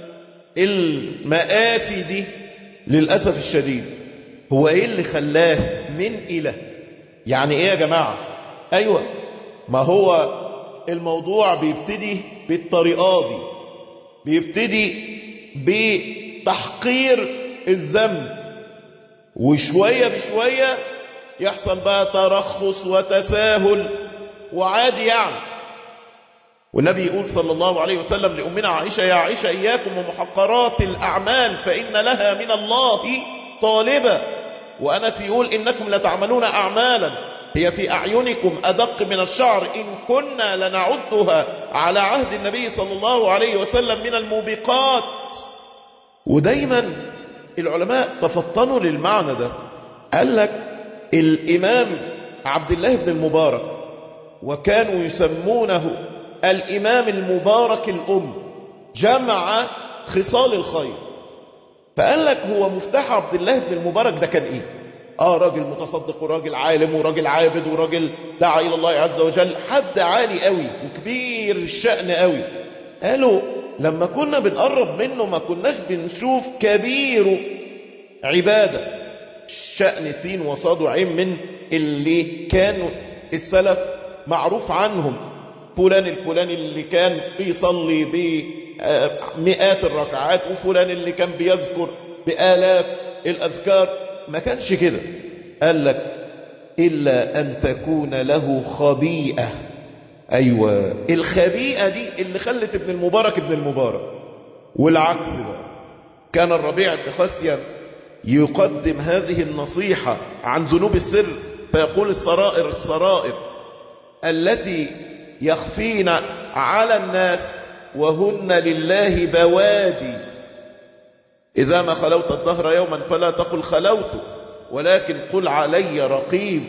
المآسي دي للأسف الشديد. هو إيه اللي خلاه من إله؟ يعني إيه يا جماعة؟ أيوة، ما هو الموضوع بيبتدي بالطريقة دي، بيبتدي بتحقير الذنب، وشوية بشوية يحصل بقى ترخص وتساهل وعادي يعني. والنبي يقول صلى الله عليه وسلم لأمنا عائشة: يا عائشة إياكم ومحقرات الأعمال فإن لها من الله طالبة. وأنس يقول: إنكم لتعملون أعمالا هي في أعينكم أدق من الشعر إن كنا لنعدها على عهد النبي صلى الله عليه وسلم من الموبقات. ودايما العلماء تفطنوا للمعنى ده. قال لك الإمام عبد الله بن المبارك، وكانوا يسمونه الإمام المبارك الأم، جمع خصال الخير. فقال لك هو مفتاح عبد الله بن المبارك ده كان إيه؟ آه راجل متصدق وراجل عالم وراجل عابد وراجل دعا إلى الله عز وجل، حد عالي قوي وكبير الشأن قوي. قالوا لما كنا بنقرب منه ما كناش بنشوف كبير عبادة، شأن سين وصاد وعين من اللي كانوا السلف معروف عنهم. فلان الفلاني اللي كان بيصلي بمئات الركعات، وفلان اللي كان بيذكر بآلاف الأذكار. ما كانش كده. قال لك إلا أن تكون له خبيئة. أيوة، الخبيئة دي اللي خلت ابن المبارك ابن المبارك. والعكس بقى، كان الربيع بن خثيم يقدم هذه النصيحة عن ذنوب السر فيقول: السرائر السرائر التي يخفين على الناس وهن لله بوادي. إذا ما خلوت الدهر يوما فلا تقل خلوت، ولكن قل علي رقيب.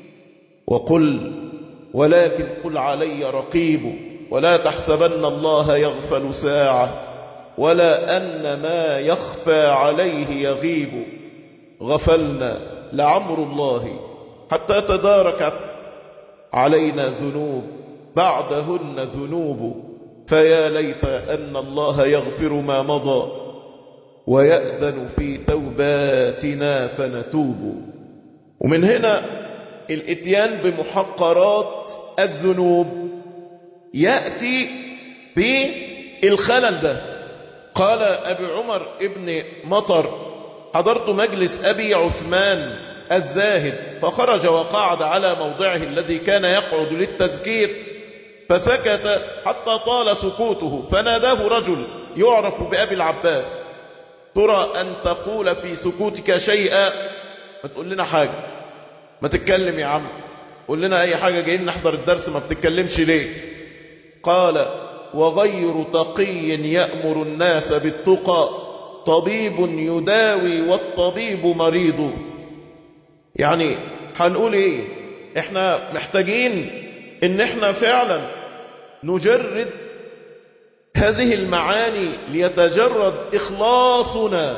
وقل ولكن قل علي رقيب، ولا تحسبن الله يغفل ساعة، ولا أن ما يخفى عليه يغيب. غفلنا لعمر الله حتى تداركت علينا ذنوب بعدهن ذنوب، فيا ليت أن الله يغفر ما مضى ويأذن في توباتنا فنتوب. ومن هنا الاتيان بمحقرات الذنوب يأتي بالخلل ده. قال أبي عمر ابن مطر: حضرت مجلس أبي عثمان الزاهد فخرج وقعد على موضعه الذي كان يقعد للتذكير، فسكت حتى طال سكوته، فناداه رجل يعرف بأبي العباس: ترى أن تقول في سكوتك شيئا؟ ما تقول لنا حاجة، ما تتكلم يا عم، قول لنا أي حاجة، جايين نحضر الدرس ما بتتكلمش ليه؟ قال: وغير تقي يأمر الناس بالتقى، طبيب يداوي والطبيب مريض. يعني هنقول ايه؟ احنا محتاجين ان احنا فعلا نجرد هذه المعاني ليتجرد اخلاصنا.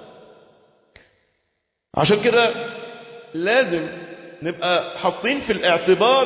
عشان كده لازم نبقى حاطين في الاعتبار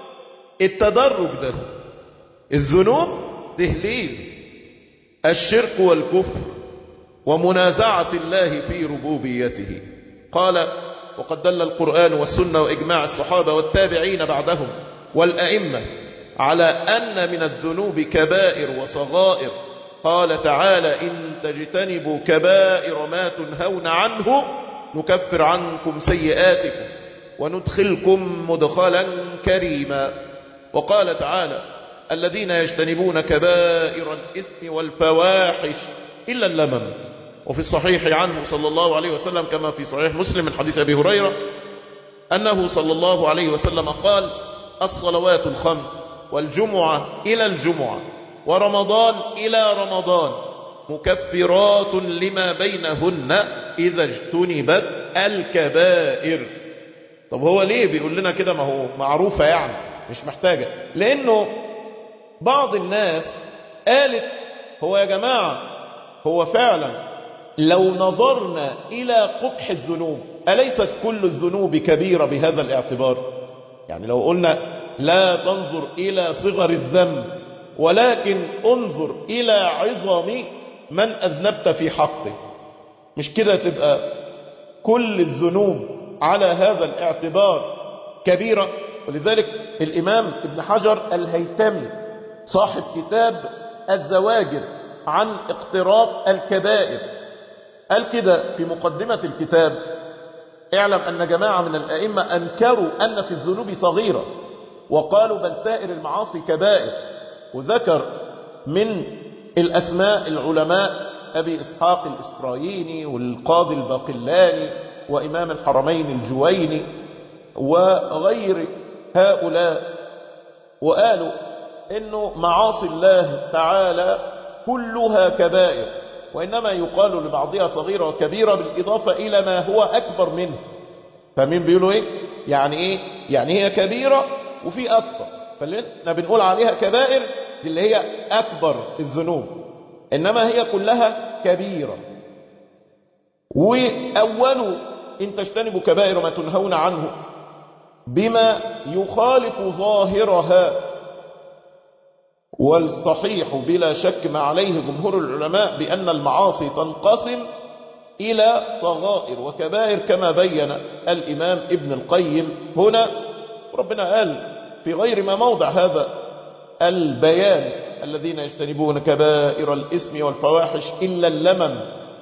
التدرج ده. الذنوب دهليز الشرك والكفر ومنازعة الله في ربوبيته. قال: وقد دل القرآن والسنة وإجماع الصحابة والتابعين بعدهم والأئمة على أن من الذنوب كبائر وصغائر. قال تعالى: إن تجتنبوا كبائر ما تنهون عنه نكفر عنكم سيئاتكم وندخلكم مدخلا كريما. وقال تعالى: الذين يجتنبون كبائر الإثم والفواحش إلا اللمم. وفي الصحيح عنه صلى الله عليه وسلم كما في صحيح مسلم من حديث أبي هريرة أنه صلى الله عليه وسلم قال: الصلوات الخمس والجمعة إلى الجمعة ورمضان إلى رمضان مكفرات لما بينهن إذا اجتنبت الكبائر. طب هو ليه بيقول لنا كده؟ ما هو معروفة يعني مش محتاجة. لأنه بعض الناس قالت: هو يا جماعة هو فعلا لو نظرنا إلى قبح الذنوب أليست كل الذنوب كبيرة بهذا الاعتبار؟ يعني لو قلنا لا تنظر إلى صغر الذنب ولكن انظر إلى عظم من أذنبت في حقه، مش كده تبقى كل الذنوب على هذا الاعتبار كبيرة؟ ولذلك الإمام ابن حجر الهيثمي صاحب كتاب الزواجر عن اقتراب الكبائر قال كده في مقدمة الكتاب: اعلم أن جماعة من الأئمة أنكروا أن في الذنوب صغيرة وقالوا بل سائر المعاصي كبائر. وذكر من الأسماء العلماء أبي إسحاق الإسرائيلي والقاضي الباقلاني وإمام الحرمين الجويني وغير هؤلاء، وقالوا إنه معاصي الله تعالى كلها كبائر، وإنما يقال لبعضها صغيرة وكبيرة بالإضافة إلى ما هو أكبر منه. فمين بيقولوا إيه؟ يعني إيه؟ يعني هي كبيرة وفي أكبر، فاللي احنا بنقول عليها كبائر دي اللي هي أكبر الذنوب، إنما هي كلها كبيرة. وأول إن تجتنبوا كبائر ما تنهون عنه بما يخالف ظاهرها. والصحيح بلا شك ما عليه جمهور العلماء بأن المعاصي تنقسم إلى صغائر وكبائر كما بين الإمام ابن القيم هنا. ربنا قال في غير ما موضع هذا البيان: الذين يجتنبون كبائر الإثم والفواحش إلا اللمم.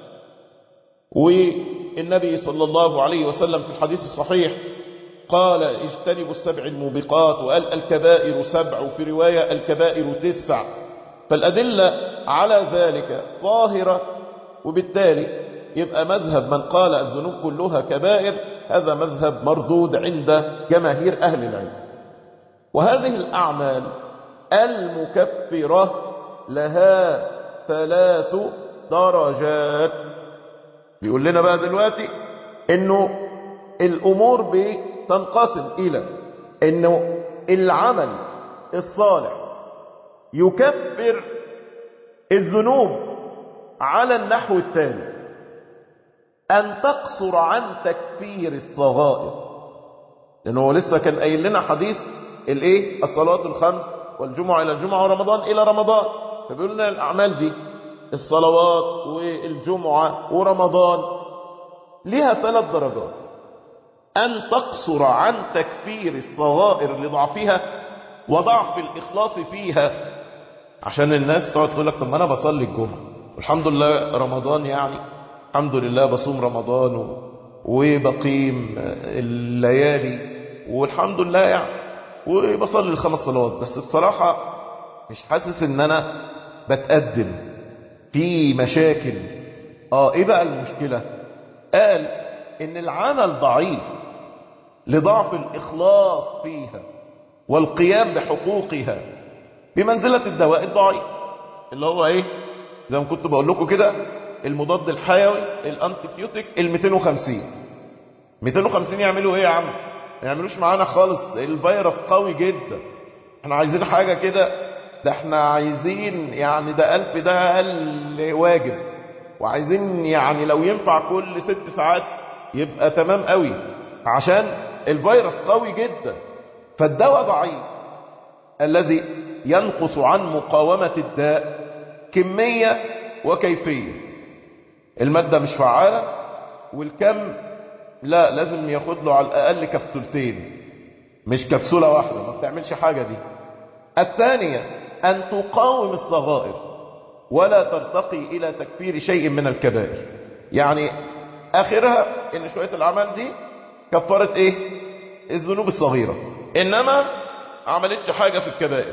والنبي صلى الله عليه وسلم في الحديث الصحيح قال: اجتنبوا السبع الموبقات، وقال الكبائر سبع، وفي رواية الكبائر تسع. فالأدلة على ذلك ظاهرة، وبالتالي يبقى مذهب من قال الذنوب كلها كبائر هذا مذهب مردود عند جماهير أهل العلم. وهذه الأعمال المكفرة لها ثلاث درجات. بيقول لنا بقى دلوقتي انه الامور بتنقسم الى انه العمل الصالح يكفر الذنوب على النحو التالي: ان تقصر عن تكفير الصغائر. لانه لسه كان قايل لنا حديث الايه؟ الصلاه الخمس والجمعه الى الجمعه ورمضان الى رمضان. فبيقول لنا الاعمال دي الصلوات والجمعه ورمضان لها ثلاث درجات. أن تقصر عن تكفير الصغائر لضعفها وضعف الإخلاص فيها. عشان الناس تقعد تقول لك طب ما أنا بصلي الجمعة والحمد لله رمضان، يعني الحمد لله بصوم رمضان وبقيم الليالي والحمد لله يعني وبصلي الخمس صلوات، بس بصراحة مش حاسس ان انا بتقدم في مشاكل. اه ايه بقى المشكلة؟ قال ان العمل ضعيف لضعف الاخلاص فيها والقيام بحقوقها بمنزلة الدواء الضعيف، اللي هو ايه زي ما كنت بقول لكم كده، المضاد الحيوي الانتيبيوتيك ال مئتين وخمسين مئتين وخمسين يعملوا ايه يا عم؟ ما يعملوش معانا خالص، الفيروس قوي جدا، احنا عايزين حاجة كده، ده احنا عايزين يعني ده ألف ده أقل واجب، وعايزين يعني لو ينفع كل ست ساعات يبقى تمام قوي، عشان الفيروس قوي جدا. فالدواء ضعيف الذي ينقص عن مقاومة الداء كمية وكيفية. المادة مش فعالة، والكم لا لازم ياخد له على الأقل كبسولتين مش كبسولة واحدة، ما بتعملش حاجة دي. الثانية أن تقاوم الصغائر ولا ترتقي إلى تكفير شيء من الكبائر، يعني آخرها إن شوية الأعمال دي كفرت إيه؟ الذنوب الصغيرة، إنما عملتش حاجة في الكبائر.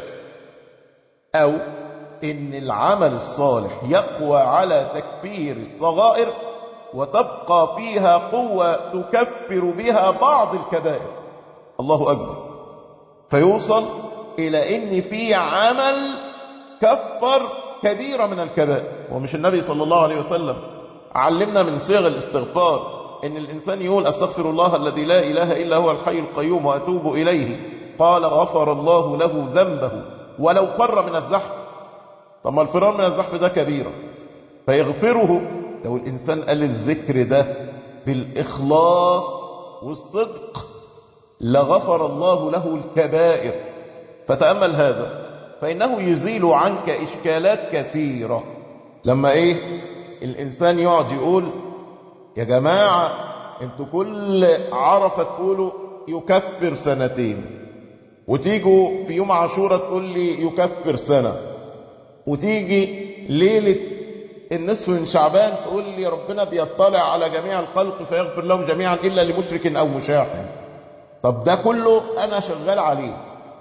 أو إن العمل الصالح يقوى على تكفير الصغائر وتبقى فيها قوة تكفر بها بعض الكبائر. الله أكبر. فيوصل إلى إن في عمل كفر كبيرة من الكبائر. ومش النبي صلى الله عليه وسلم علمنا من صيغ الاستغفار إن الإنسان يقول أستغفر الله الذي لا إله إلا هو الحي القيوم وأتوب إليه، قال غفر الله له ذنبه ولو فر من الزحف. طب ما الفرار من الزحف ده كبيرة، فيغفره لو الإنسان قال الذكر ده بالإخلاص والصدق لغفر الله له الكبائر. فتأمل هذا، فإنه يزيل عنك إشكالات كثيرة. لما إيه الإنسان يقعد يقول يا جماعة انتوا كل عرفة تقولوا يكفر سنتين، وتيجوا في يوم عاشورة تقول لي يكفر سنة، وتيجي ليلة النصف من شعبان تقول لي ربنا بيطلع على جميع الخلق فيغفر لهم جميعا إلا لمشرك أو مشاحن. طب ده كله أنا شغال عليه،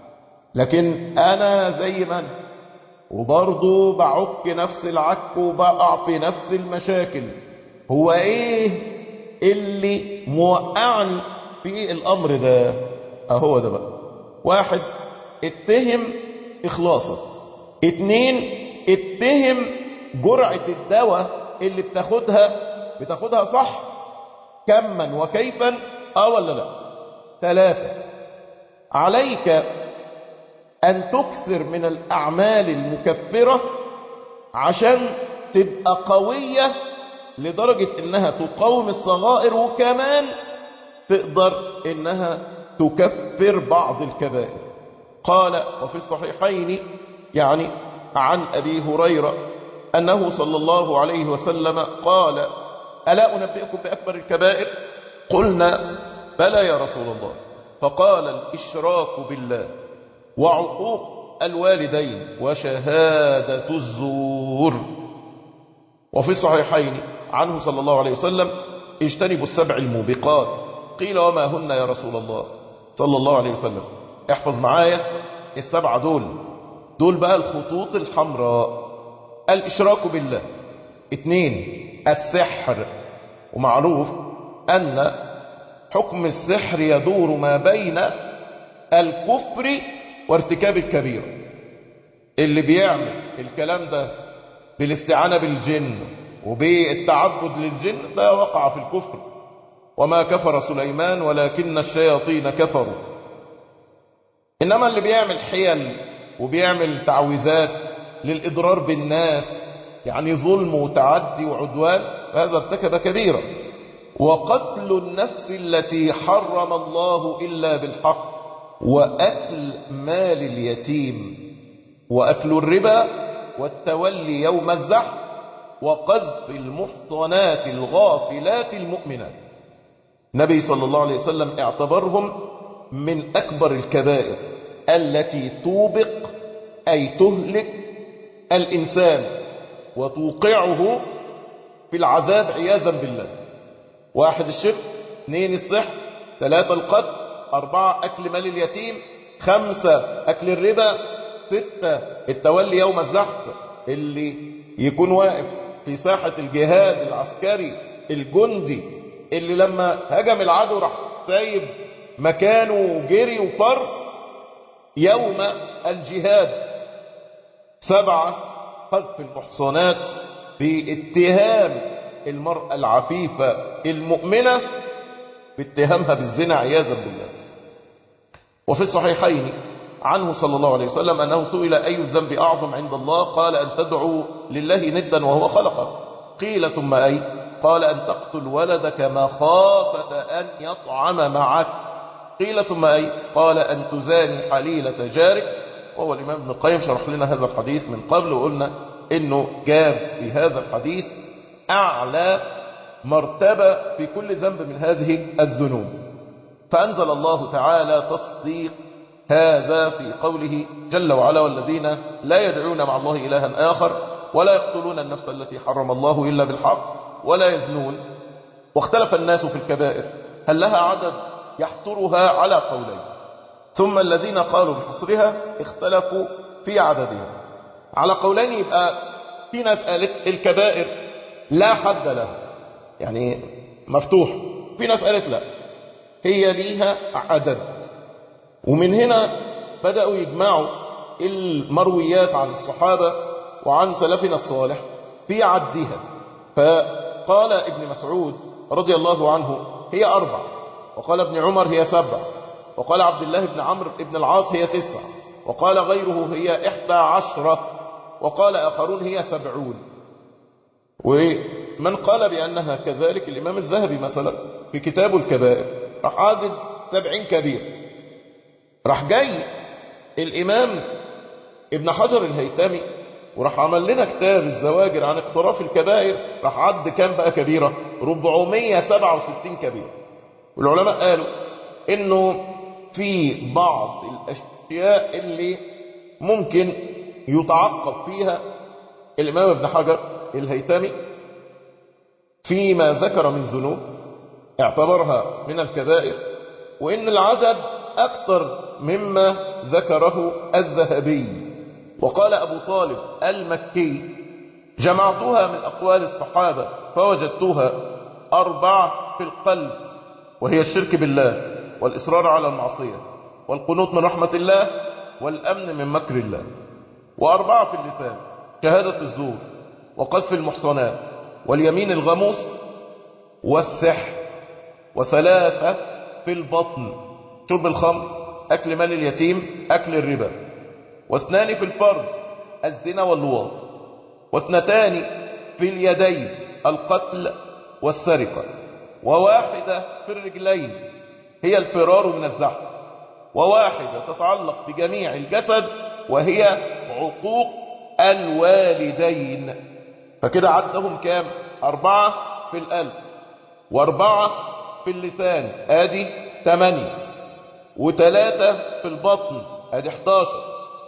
لكن أنا زي ما أنا وبرضه بعك نفس العك وبقع في نفس المشاكل. هو إيه اللي موقعني في الأمر ده؟ أهو ده بقى. واحد، اتهم إخلاصك. اتنين، اتهم جرعة الدواء اللي بتاخدها بتاخدها صح كما وكيفا اه ولا لا. ثلاثة، عليك أن تكثر من الأعمال المكفرة عشان تبقى قوية لدرجة إنها تقاوم الصغائر، وكمان تقدر إنها تكفر بعض الكبائر. قال وفي الصحيحين يعني عن أبي هريرة أنه صلى الله عليه وسلم قال ألا أنبئكم بأكبر الكبائر؟ قلنا بلى يا رسول الله. فقال الإشراك بالله وعقوق الوالدين وشهادة الزور. وفي الصحيحين عنه صلى الله عليه وسلم اجتنبوا السبع الموبقات. قيل وما هن يا رسول الله صلى الله عليه وسلم؟ احفظ معايا السبعة دول، دول بقى الخطوط الحمراء. الإشراك بالله. اثنين، السحر. ومعروف أن حكم السحر يدور ما بين الكفر وارتكاب الكبيرة. اللي بيعمل الكلام ده بالاستعانة بالجن وبالتعبد للجن ده وقع في الكفر. وما كفر سليمان ولكن الشياطين كفروا. إنما اللي بيعمل حيل وبيعمل تعويذات للإضرار بالناس، يعني ظلم وتعدي وعدوان، فهذا ارتكب كبيرة. وقتل النفس التي حرم الله إلا بالحق، وأكل مال اليتيم، وأكل الربا، والتولي يوم الزحف، وقذف المحصنات الغافلات المؤمنات. النبي صلى الله عليه وسلم اعتبرهم من أكبر الكبائر التي توبق أي تهلك الإنسان وتوقعه في العذاب عياذا بالله. واحد الشرك، اثنين السحر، ثلاثة القتل، أربعة أكل مال اليتيم، خمسة أكل الربا، ستة التولي يوم الزحف، اللي يكون واقف في ساحة الجهاد العسكري الجندي اللي لما هجم العدو راح سايب مكانه وجري وفر يوم الجهاد. سبعة قذف المحصنات باتهام المرأة العفيفة المؤمنة باتهامها بالزنا عياذا بالله. وفي الصحيحين عنه صلى الله عليه وسلم أنه سئل أي الذنب أعظم عند الله؟ قال أن تدعو لله ندا وهو خلقك. قيل ثم أي؟ قال أن تقتل ولدك مخافة أن يطعم معك. قيل ثم أي؟ قال أن تزاني حليلة جارك. وهو الإمام ابن القيم شرح لنا هذا الحديث من قبل، وقلنا إنه جاب في هذا الحديث أعلى مرتبة في كل ذنب من هذه الذنوب. فأنزل الله تعالى تصديق هذا في قوله جل وعلا: والذين لا يدعون مع الله إلها آخر ولا يقتلون النفس التي حرم الله إلا بالحق ولا يزنون. واختلف الناس في الكبائر هل لها عدد يحصرها على قولين، ثم الذين قالوا بحصرها اختلفوا في عددها على قولين. يبقى في ناس قالت الكبائر لا حد لها، يعني مفتوح. في ناس قالت لا، هي ليها عدد. ومن هنا بدأوا يجمعوا المرويات عن الصحابة وعن سلفنا الصالح في عدها. فقال ابن مسعود رضي الله عنه هي أربع، وقال ابن عمر هي سبع، وقال عبد الله بن عمرو بن العاص هي تسع، وقال غيره هي إحدى عشرة، وقال آخرون هي سبعون. ومن قال بأنها كذلك الإمام الذهبي مثلا في كتاب الكبائر راح عدد سبعين كبير. راح جاي الإمام ابن حجر الهيثمي وراح عمل لنا كتاب الزواجر عن اقتراف الكبائر، راح عد كام بقى كبيرة؟ أربعمائة وسبعة وستين كبيرة. والعلماء قالوا انه في بعض الاشياء اللي ممكن يتعقب فيها الامام ابن حجر الهيثمي فيما ذكر من ذنوب اعتبرها من الكبائر، وان العدد اكثر مما ذكره الذهبي. وقال ابو طالب المكي: جمعتها من اقوال الصحابة فوجدتها اربعة في القلب، وهي الشرك بالله، والإصرار على المعصية، والقنوط من رحمة الله، والأمن من مكر الله. وأربعة في اللسان: شهادة الزور، وقذف المحصنات، واليمين الغموس، والسحر. وثلاثة في البطن: شرب الخمر، أكل مال اليتيم، أكل الربا. واثنان في الفرد: الزنا واللواط. واثنتان في اليدين: القتل والسرقة. وواحدة في الرجلين هي الفرار من الزحف. وواحدة تتعلق بجميع الجسد وهي عقوق الوالدين. فكده عدهم كام؟ أربعة في القلب، وأربعة في اللسان ادي ثمانية، وثلاثة في البطن ادي احداشر،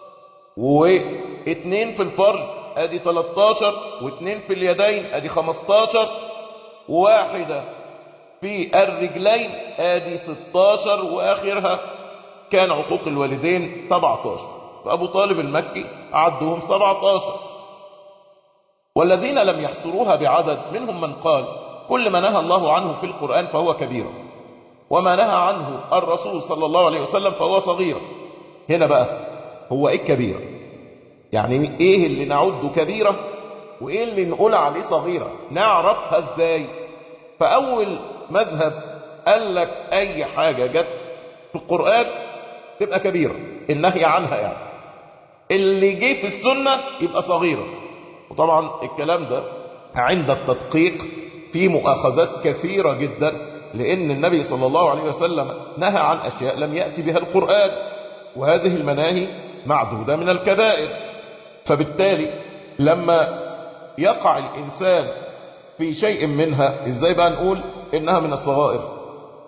واثنين في الفرج ادي تلتاشر، واثنين في اليدين ادي خمستاشر، وواحدة في الرجلين ادي ستاشر، واخرها كان عقوق الوالدين سبعتاشر. فابو طالب المكي عدهم سبعتاشر. والذين لم يحصروها بعدد منهم من قال: كل ما نهى الله عنه في القرآن فهو كبيرة، وما نهى عنه الرسول صلى الله عليه وسلم فهو صغيرة. هنا بقى هو ايه الكبيرة؟ يعني ايه اللي نعده كبيرة وايه اللي نقول عليه صغيرة؟ نعرفها ازاي؟ فاول مذهب قال لك اي حاجة جت في القرآن تبقى كبيرة، النهي عنها يعني. اللي جه في السنة يبقى صغيرة. وطبعا الكلام ده عند التدقيق في مؤاخذات كثيرة جدا، لأن النبي صلى الله عليه وسلم نهى عن أشياء لم يأتي بها القرآن، وهذه المناهي معدودة من الكبائر. فبالتالي لما يقع الإنسان في شيء منها ازاي بقى نقول إنها من الصغائر؟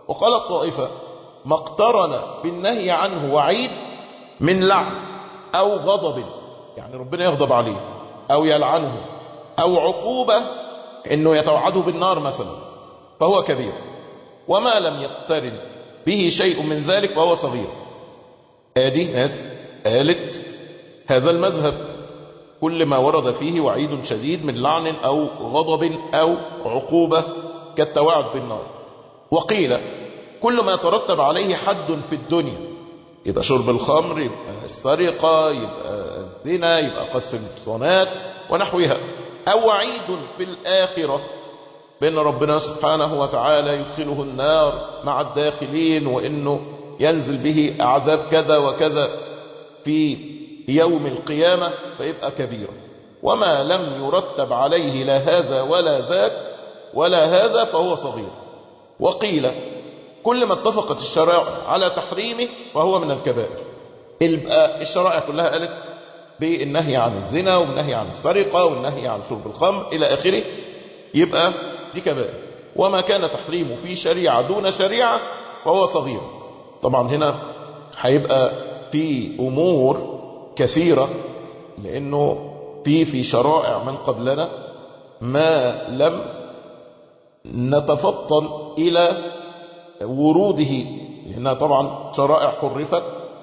وقالت طائفة ما اقترن بالنهي عنه وعيد من لعن أو غضب، يعني ربنا يغضب عليه أو يلعنه، أو عقوبة إنه يتوعده بالنار مثلا، فهو كبير. وما لم يقترن به شيء من ذلك فهو صغير. ادي ناس قالت هذا المذهب، كل ما ورد فيه وعيد شديد من لعن أو غضب أو عقوبة كالتوعد بالنار. وقيل كل ما يترتب عليه حد في الدنيا، يبقى شرب الخمر، يبقى السرقة، يبقى الزنا، يبقى قذف المحصنات ونحوها، أو وعيد في الآخرة بأن ربنا سبحانه وتعالى يدخله النار مع الداخلين، وإنه ينزل به أعذاب كذا وكذا في يوم القيامة، فيبقى كبيرا. وما لم يرتب عليه لا هذا ولا ذاك ولا هذا فهو صغير. وقيل كل ما اتفقت الشرائع على تحريمه فهو من الكبائر. الشرائع كلها قالت بالنهي عن الزنا والنهي عن السرقة والنهي عن شرب الخمر إلى آخره، يبقى دي كبائر. وما كان تحريمه في شريعة دون شريعة فهو صغير. طبعا هنا هيبقى في أمور كثيرة، لأنه في في شرائع من قبلنا ما لم نتفطن إلى وروده، لأنها طبعا شرائع حرفت،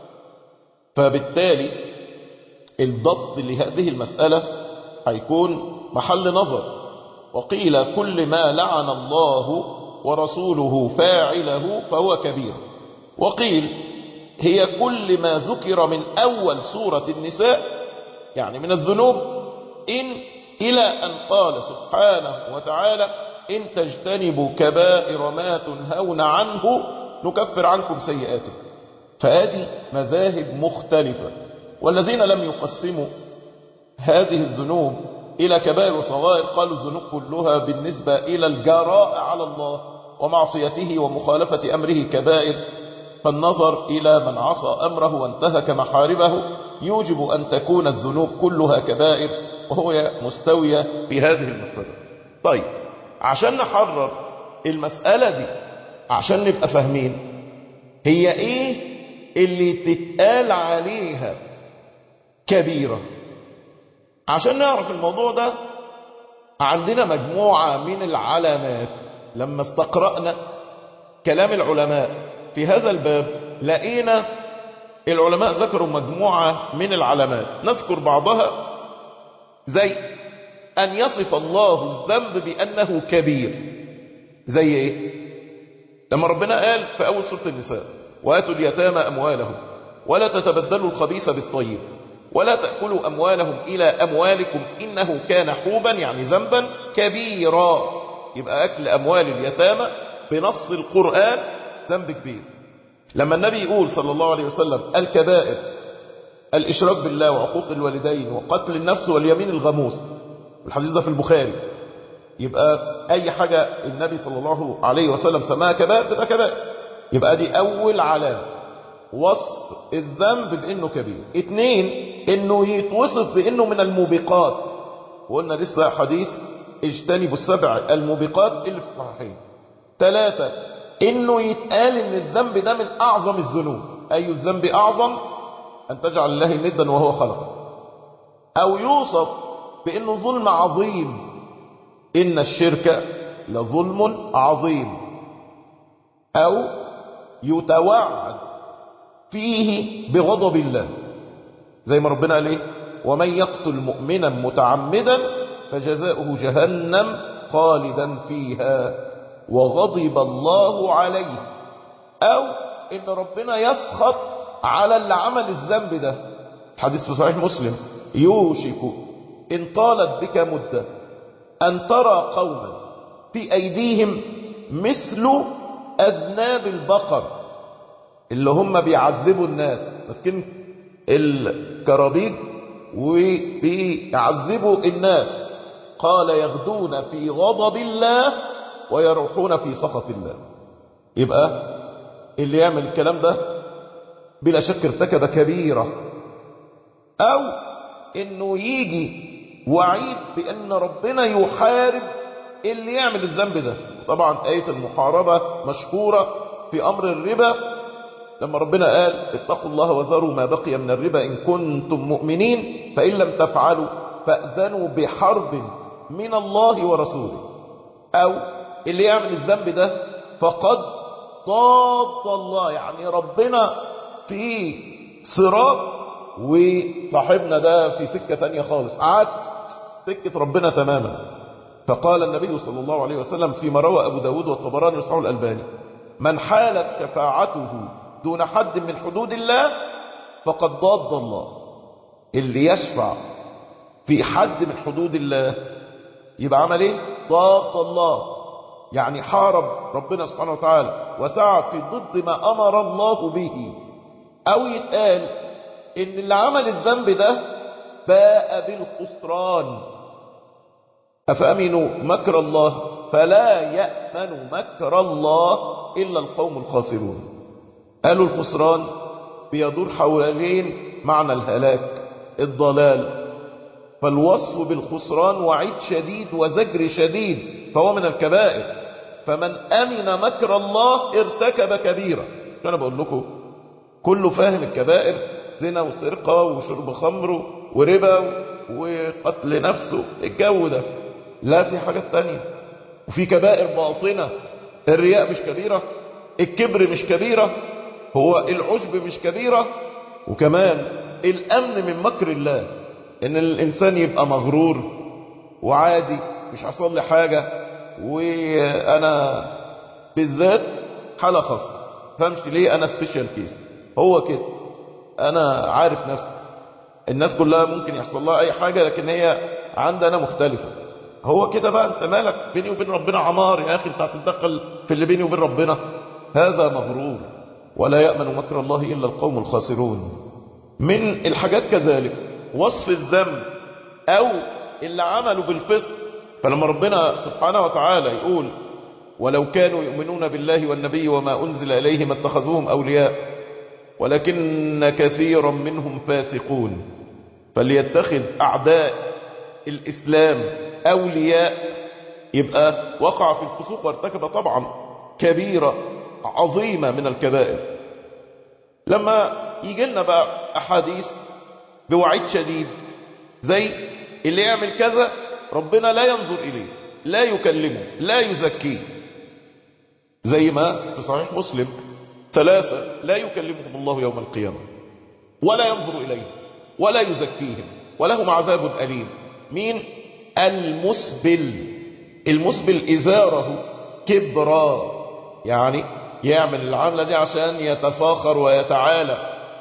فبالتالي الضبط لهذه المسألة هيكون محل نظر. وقيل كل ما لعن الله ورسوله فاعله فهو كبير. وقيل هي كل ما ذكر من أول سورة النساء، يعني من الذنوب، إن إلى أن قال سبحانه وتعالى إن تجتنبوا كبائر ما تنهون عنه نكفر عنكم سيئاتكم. فهذه مذاهب مختلفة، والذين لم يقسموا هذه الذنوب إلى كبائر وصغائر قالوا الذنوب كلها بالنسبة إلى الجراء على الله ومعصيته ومخالفة أمره كبائر، فالنظر إلى من عصى أمره وانتهك محارمه يوجب أن تكون الذنوب كلها كبائر، وهو مستوية في هذه المسألة. طيب، عشان نحرر المسألة دي، عشان نبقى فاهمين هي إيه اللي تتقال عليها كبيرة، عشان نعرف الموضوع ده عندنا مجموعة من العلامات. لما استقرأنا كلام العلماء في هذا الباب لقينا العلماء ذكروا مجموعة من العلامات، نذكر بعضها، زي أن يصف الله الذنب بأنه كبير. زي إيه؟ لما ربنا قال في أول سورة النساء وآتوا اليتامى أموالهم ولا تتبدلوا الخبيث بالطيب ولا تأكلوا أموالهم إلى أموالكم إنه كان حوبا، يعني ذنبا كبيرا. يبقى أكل أموال اليتامى بنص القرآن ذنب كبير. لما النبي يقول صلى الله عليه وسلم الكبائر الإشراك بالله وعقوق الوالدين وقتل النفس واليمين الغموس، الحديث ده في البخاري، يبقى أي حاجة النبي صلى الله عليه وسلم سماها كبائر تبقى كبائر. يبقى دي أول علامة، وصف الذنب بأنه كبير. اتنين، انه يتوصف بأنه من الموبقات، وقلنا لسه حديث اجتنبوا السبع الموبقات اللي في الصحيحين. ثلاثة، انه يتقال ان الذنب ده من اعظم الذنوب. اي الذنب اعظم؟ ان تجعل الله ندا وهو خلقك. او يوصف بانه ظلم عظيم، ان الشرك لظلم عظيم. او يتوعد فيه بغضب الله، زي ما ربنا قال ايه؟ ومن يقتل مؤمنا متعمدا فجزاؤه جهنم خالدا فيها وغضب الله عليه. او ان ربنا يسخط على اللي عمل الذنب ده. حديث في صحيح مسلم: يوشك ان طالت بك مدة ان ترى قوما في ايديهم مثل اذناب البقر، اللي هم بيعذبوا الناس مسكين الكرابيج وبيعذبوا الناس، قال يغدون في غضب الله ويروحون في سخط الله. يبقى اللي يعمل الكلام ده بلا شك ارتكب كبيرة. او انه يجي وعيد بان ربنا يحارب اللي يعمل الذنب ده. طبعا آية المحاربة مشهورة في أمر الربا لما ربنا قال اتقوا الله وذروا ما بقي من الربا إن كنتم مؤمنين فإن لم تفعلوا فأذنوا بحرب من الله ورسوله. أو اللي يعمل الذنب ده فقد ضاد الله، يعني ربنا في صراط وصاحبنا ده في سكة تانية خالص، عكس سكة ربنا تماما. فقال النبي صلى الله عليه وسلم فيما روى أبو داود والطبراني وصححه الألباني: من حالت شفاعته دون حد من حدود الله فقد ضاد الله. اللي يشفع في حد من حدود الله يبقى عمل ايه؟ ضاد الله، يعني حارب ربنا سبحانه وتعالى وسعى في ضد ما أمر الله به. أو يتقال إن اللي عمل الذنب ده باء بالخسران. أفأمنوا مكر الله فلا يأمن مكر الله إلا القوم الخاسرون. قالوا الخسران بيدور حوالين معنى الهلاك، الضلال، فالوصف بالخسران وعيد شديد وزجر شديد، فهو من الكبائر. فمن أمن مكر الله ارتكب كبيرة. أنا بقول لكم كله فاهم الكبائر، زنا وسرقة وشرب خمر وربا وقتل نفسه، الجو ده. لا، في حاجات تانية، وفي كبائر باطنة. الرياء مش كبيرة، الكبر مش كبيرة، هو العجب مش كبيرة، وكمان الأمن من مكر الله، إن الإنسان يبقى مغرور وعادي مش حصل لي حاجة، وأنا بالذات حالة خاصة فهمش ليه أنا سبيشال كيس. هو كده، أنا عارف نفسي، الناس كلها ممكن يحصل لها أي حاجة لكن هي عندنا مختلفة. هو كده بقى، أنت مالك؟ بيني وبين ربنا عمار يا أخي، أنت هتتدخل في اللي بيني وبين ربنا؟ هذا مغرور. ولا يأمن مكر الله إلا القوم الخاسرون. من الحاجات كذلك وصف الذنب أو اللي عملوا بالفسق. فلما ربنا سبحانه وتعالى يقول ولو كانوا يؤمنون بالله والنبي وما أنزل إليهم اتخذوهم أولياء ولكن كثيرا منهم فاسقون، فليتخذ أعداء الإسلام أولياء، يبقى وقع في الفسوق وارتكب طبعا كبيرة عظيمة من الكبائر. لما يجي لنا بقى أحاديث بوعيد شديد زي اللي يعمل كذا ربنا لا ينظر إليه، لا يكلمه، لا يزكيه، زي ما في صحيح مسلم: ثلاثة لا يكلمهم الله يوم القيامة ولا ينظر إليهم ولا يزكيهم ولهم عذاب أليم. مين؟ المسبل. المسبل إزاره كبرا، يعني يعمل العملة دي عشان يتفاخر ويتعالى.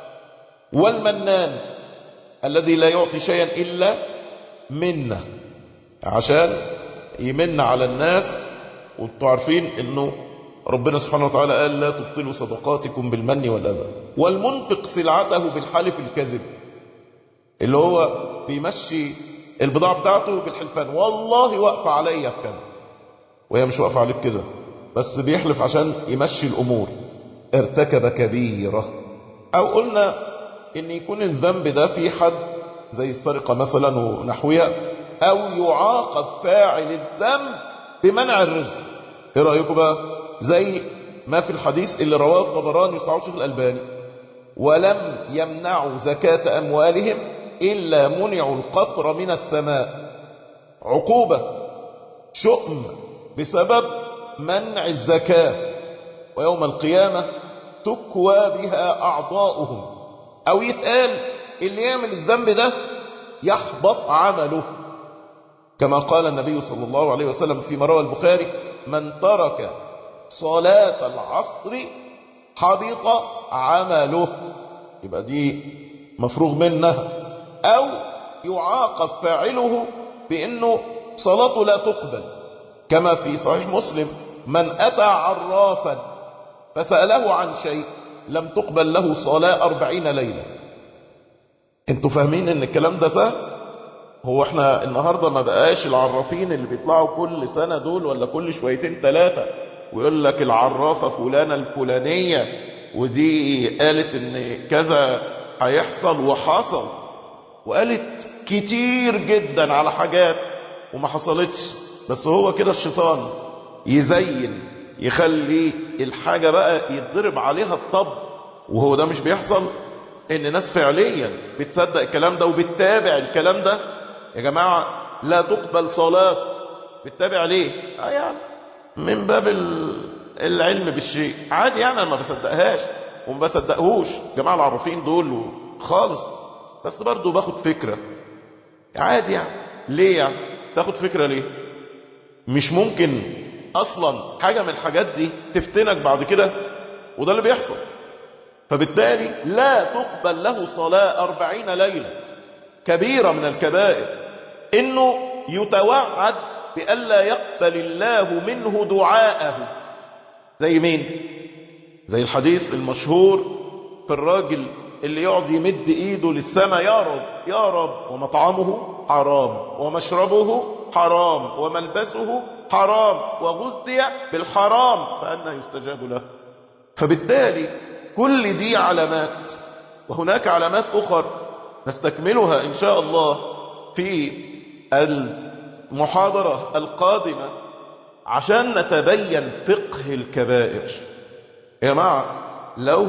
والمنان الذي لا يعطي شيئا إلا منه، عشان يمن على الناس. وانتوا عارفين انه ربنا سبحانه وتعالى قال لا تبطلوا صدقاتكم بالمن والأذى. والمنفق سلعته بالحلف الكذب، اللي هو بيمشي البضاعة بتاعته بالحلفان، والله واقفة عليا في كذا، وهي مش واقفة عليك كده، بس بيحلف عشان يمشي الأمور. ارتكب كبيرة. أو قلنا إن يكون الذنب ده في حد زي السرقة مثلا ونحوها، أو يعاقب فاعل الذنب بمنع الرزق. إيه رأيكم بقى؟ زي ما في الحديث اللي رواه الطبراني وصححه الشيخ الألباني: ولم يمنعوا زكاة أموالهم إلا منعوا القطر من السماء. عقوبة، شؤم بسبب منع الزكاة، ويوم القيامة تكوى بها أعضاؤهم. أو يتقال اللي يعمل الذنب ده يحبط عمله، كما قال النبي صلى الله عليه وسلم فيما روى البخاري: من ترك صلاة العصر حبط عمله. يبقى دي مفروغ منها. أو يعاقب فاعله بأنه صلاته لا تقبل، كما في صحيح مسلم: من أتى عرافا فسأله عن شيء لم تقبل له صلاة أربعين ليلة. انتوا فاهمين ان الكلام ده سهل؟ هو احنا النهاردة ما بقاش العرافين اللي بيطلعوا كل سنة دول ولا كل شويتين ثلاثة ويقول لك العرافة فلانة الفلانية ودي قالت ان كذا هيحصل وحصل، وقالت كتير جدا على حاجات وما حصلتش، بس هو كده الشيطان يزين يخلي الحاجة بقى يتضرب عليها الطب، وهو ده مش بيحصل. ان ناس فعليا بتصدق الكلام ده وبتتابع الكلام ده. يا جماعة لا تقبل صلاة، بتتابع ليه؟ اه يعني من باب العلم بالشيء عادي، يعني انا ما بصدقهاش وما بصدقهوش جماعة العرافين دول خالص، بس برضو باخد فكرة عادي. يعني ليه يعني تاخد فكرة ليه؟ مش ممكن اصلا حاجة من الحاجات دي تفتنك بعد كده، وده اللي بيحصل. فبالتالي لا تقبل له صلاة أربعين ليلة، كبيرة من الكبائر، انه يتوعد بألا يقبل الله منه دعاءه. زي مين؟ زي الحديث المشهور في الراجل اللي يقعد يمد ايده للسماء، يا رب يا رب، ومطعمه حرام ومشربه حرام وملبسه حرام وغذي بالحرام فأنى يستجاب له. فبالتالي كل دي علامات، وهناك علامات أخرى نستكملها إن شاء الله في المحاضرة القادمة عشان نتبين فقه الكبائر. يا جماعة لو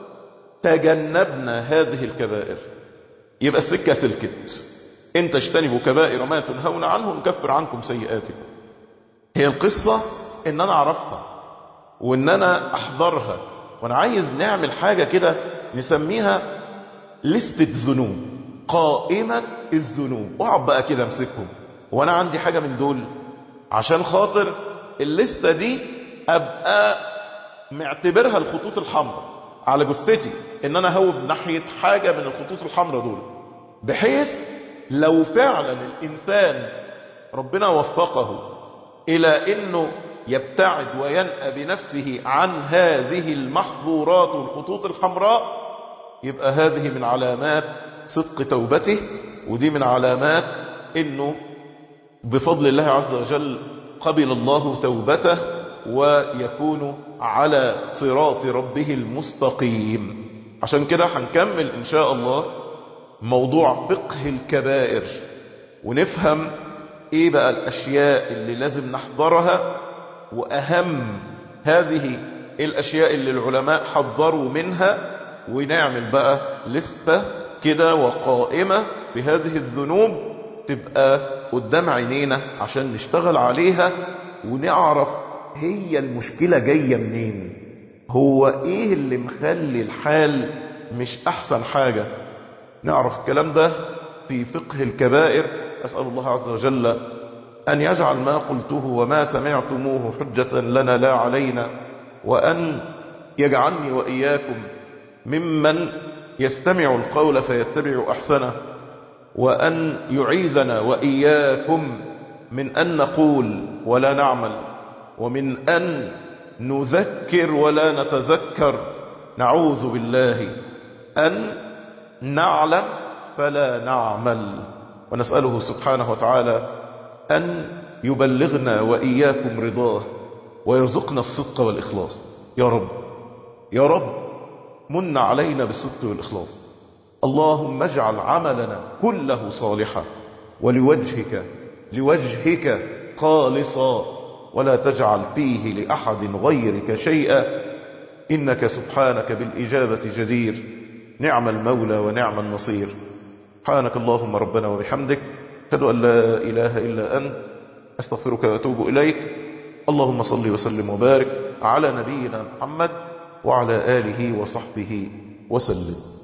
تجنبنا هذه الكبائر يبقى السكة سلكت. إن تجتنبوا كبائر ما تنهون عنه نكفر عنكم سيئاتكم. هي القصة إن أنا أعرفها وإن أنا أحضرها، وأنا عايز نعمل حاجة كده نسميها لستة ذنوب، قائمة الذنوب، وأقعد بقى كده أمسكهم وأنا عندي حاجة من دول، عشان خاطر الليستة دي أبقى معتبرها الخطوط الحمراء على جثتي، إن أنا هوب ناحية حاجة من الخطوط الحمراء دول، بحيث لو فعلا الإنسان ربنا وفقه إلى إنه يبتعد وينأى بنفسه عن هذه المحظورات والخطوط الحمراء، يبقى هذه من علامات صدق توبته، ودي من علامات إنه بفضل الله عز وجل قبل الله توبته ويكون على صراط ربه المستقيم. عشان كده هنكمل إن شاء الله موضوع فقه الكبائر، ونفهم ايه بقى الاشياء اللي لازم نحضرها، واهم هذه الاشياء اللي العلماء حضروا منها، ونعمل بقى لستة كده وقائمة بهذه الذنوب تبقى قدام عينينا عشان نشتغل عليها ونعرف هي المشكلة جاية منين، هو ايه اللي مخلي الحال مش احسن حاجة. نعرف الكلام ده في فقه الكبائر. أسأل الله عز وجل أن يجعل ما قلته وما سمعتموه حجة لنا لا علينا، وأن يجعلني وإياكم ممن يستمع القول فيتبع أحسنه، وأن يعيذنا وإياكم من أن نقول ولا نعمل، ومن أن نذكر ولا نتذكر. نعوذ بالله أن نعلم فلا نعمل، ونسأله سبحانه وتعالى أن يبلغنا وإياكم رضاه ويرزقنا الصدق والإخلاص. يا رب يا رب من علينا بالصدق والإخلاص. اللهم اجعل عملنا كله صالحا ولوجهك لوجهك خالصا، ولا تجعل فيه لأحد غيرك شيئا، إنك سبحانك بالإجابة جدير، نعم المولى ونعم النصير. سبحانك اللهم ربنا وبحمدك، أشهد أن لا إله إلا أنت، أستغفرك وأتوب إليك. اللهم صل وسلم وبارك على نبينا محمد وعلى آله وصحبه وسلم.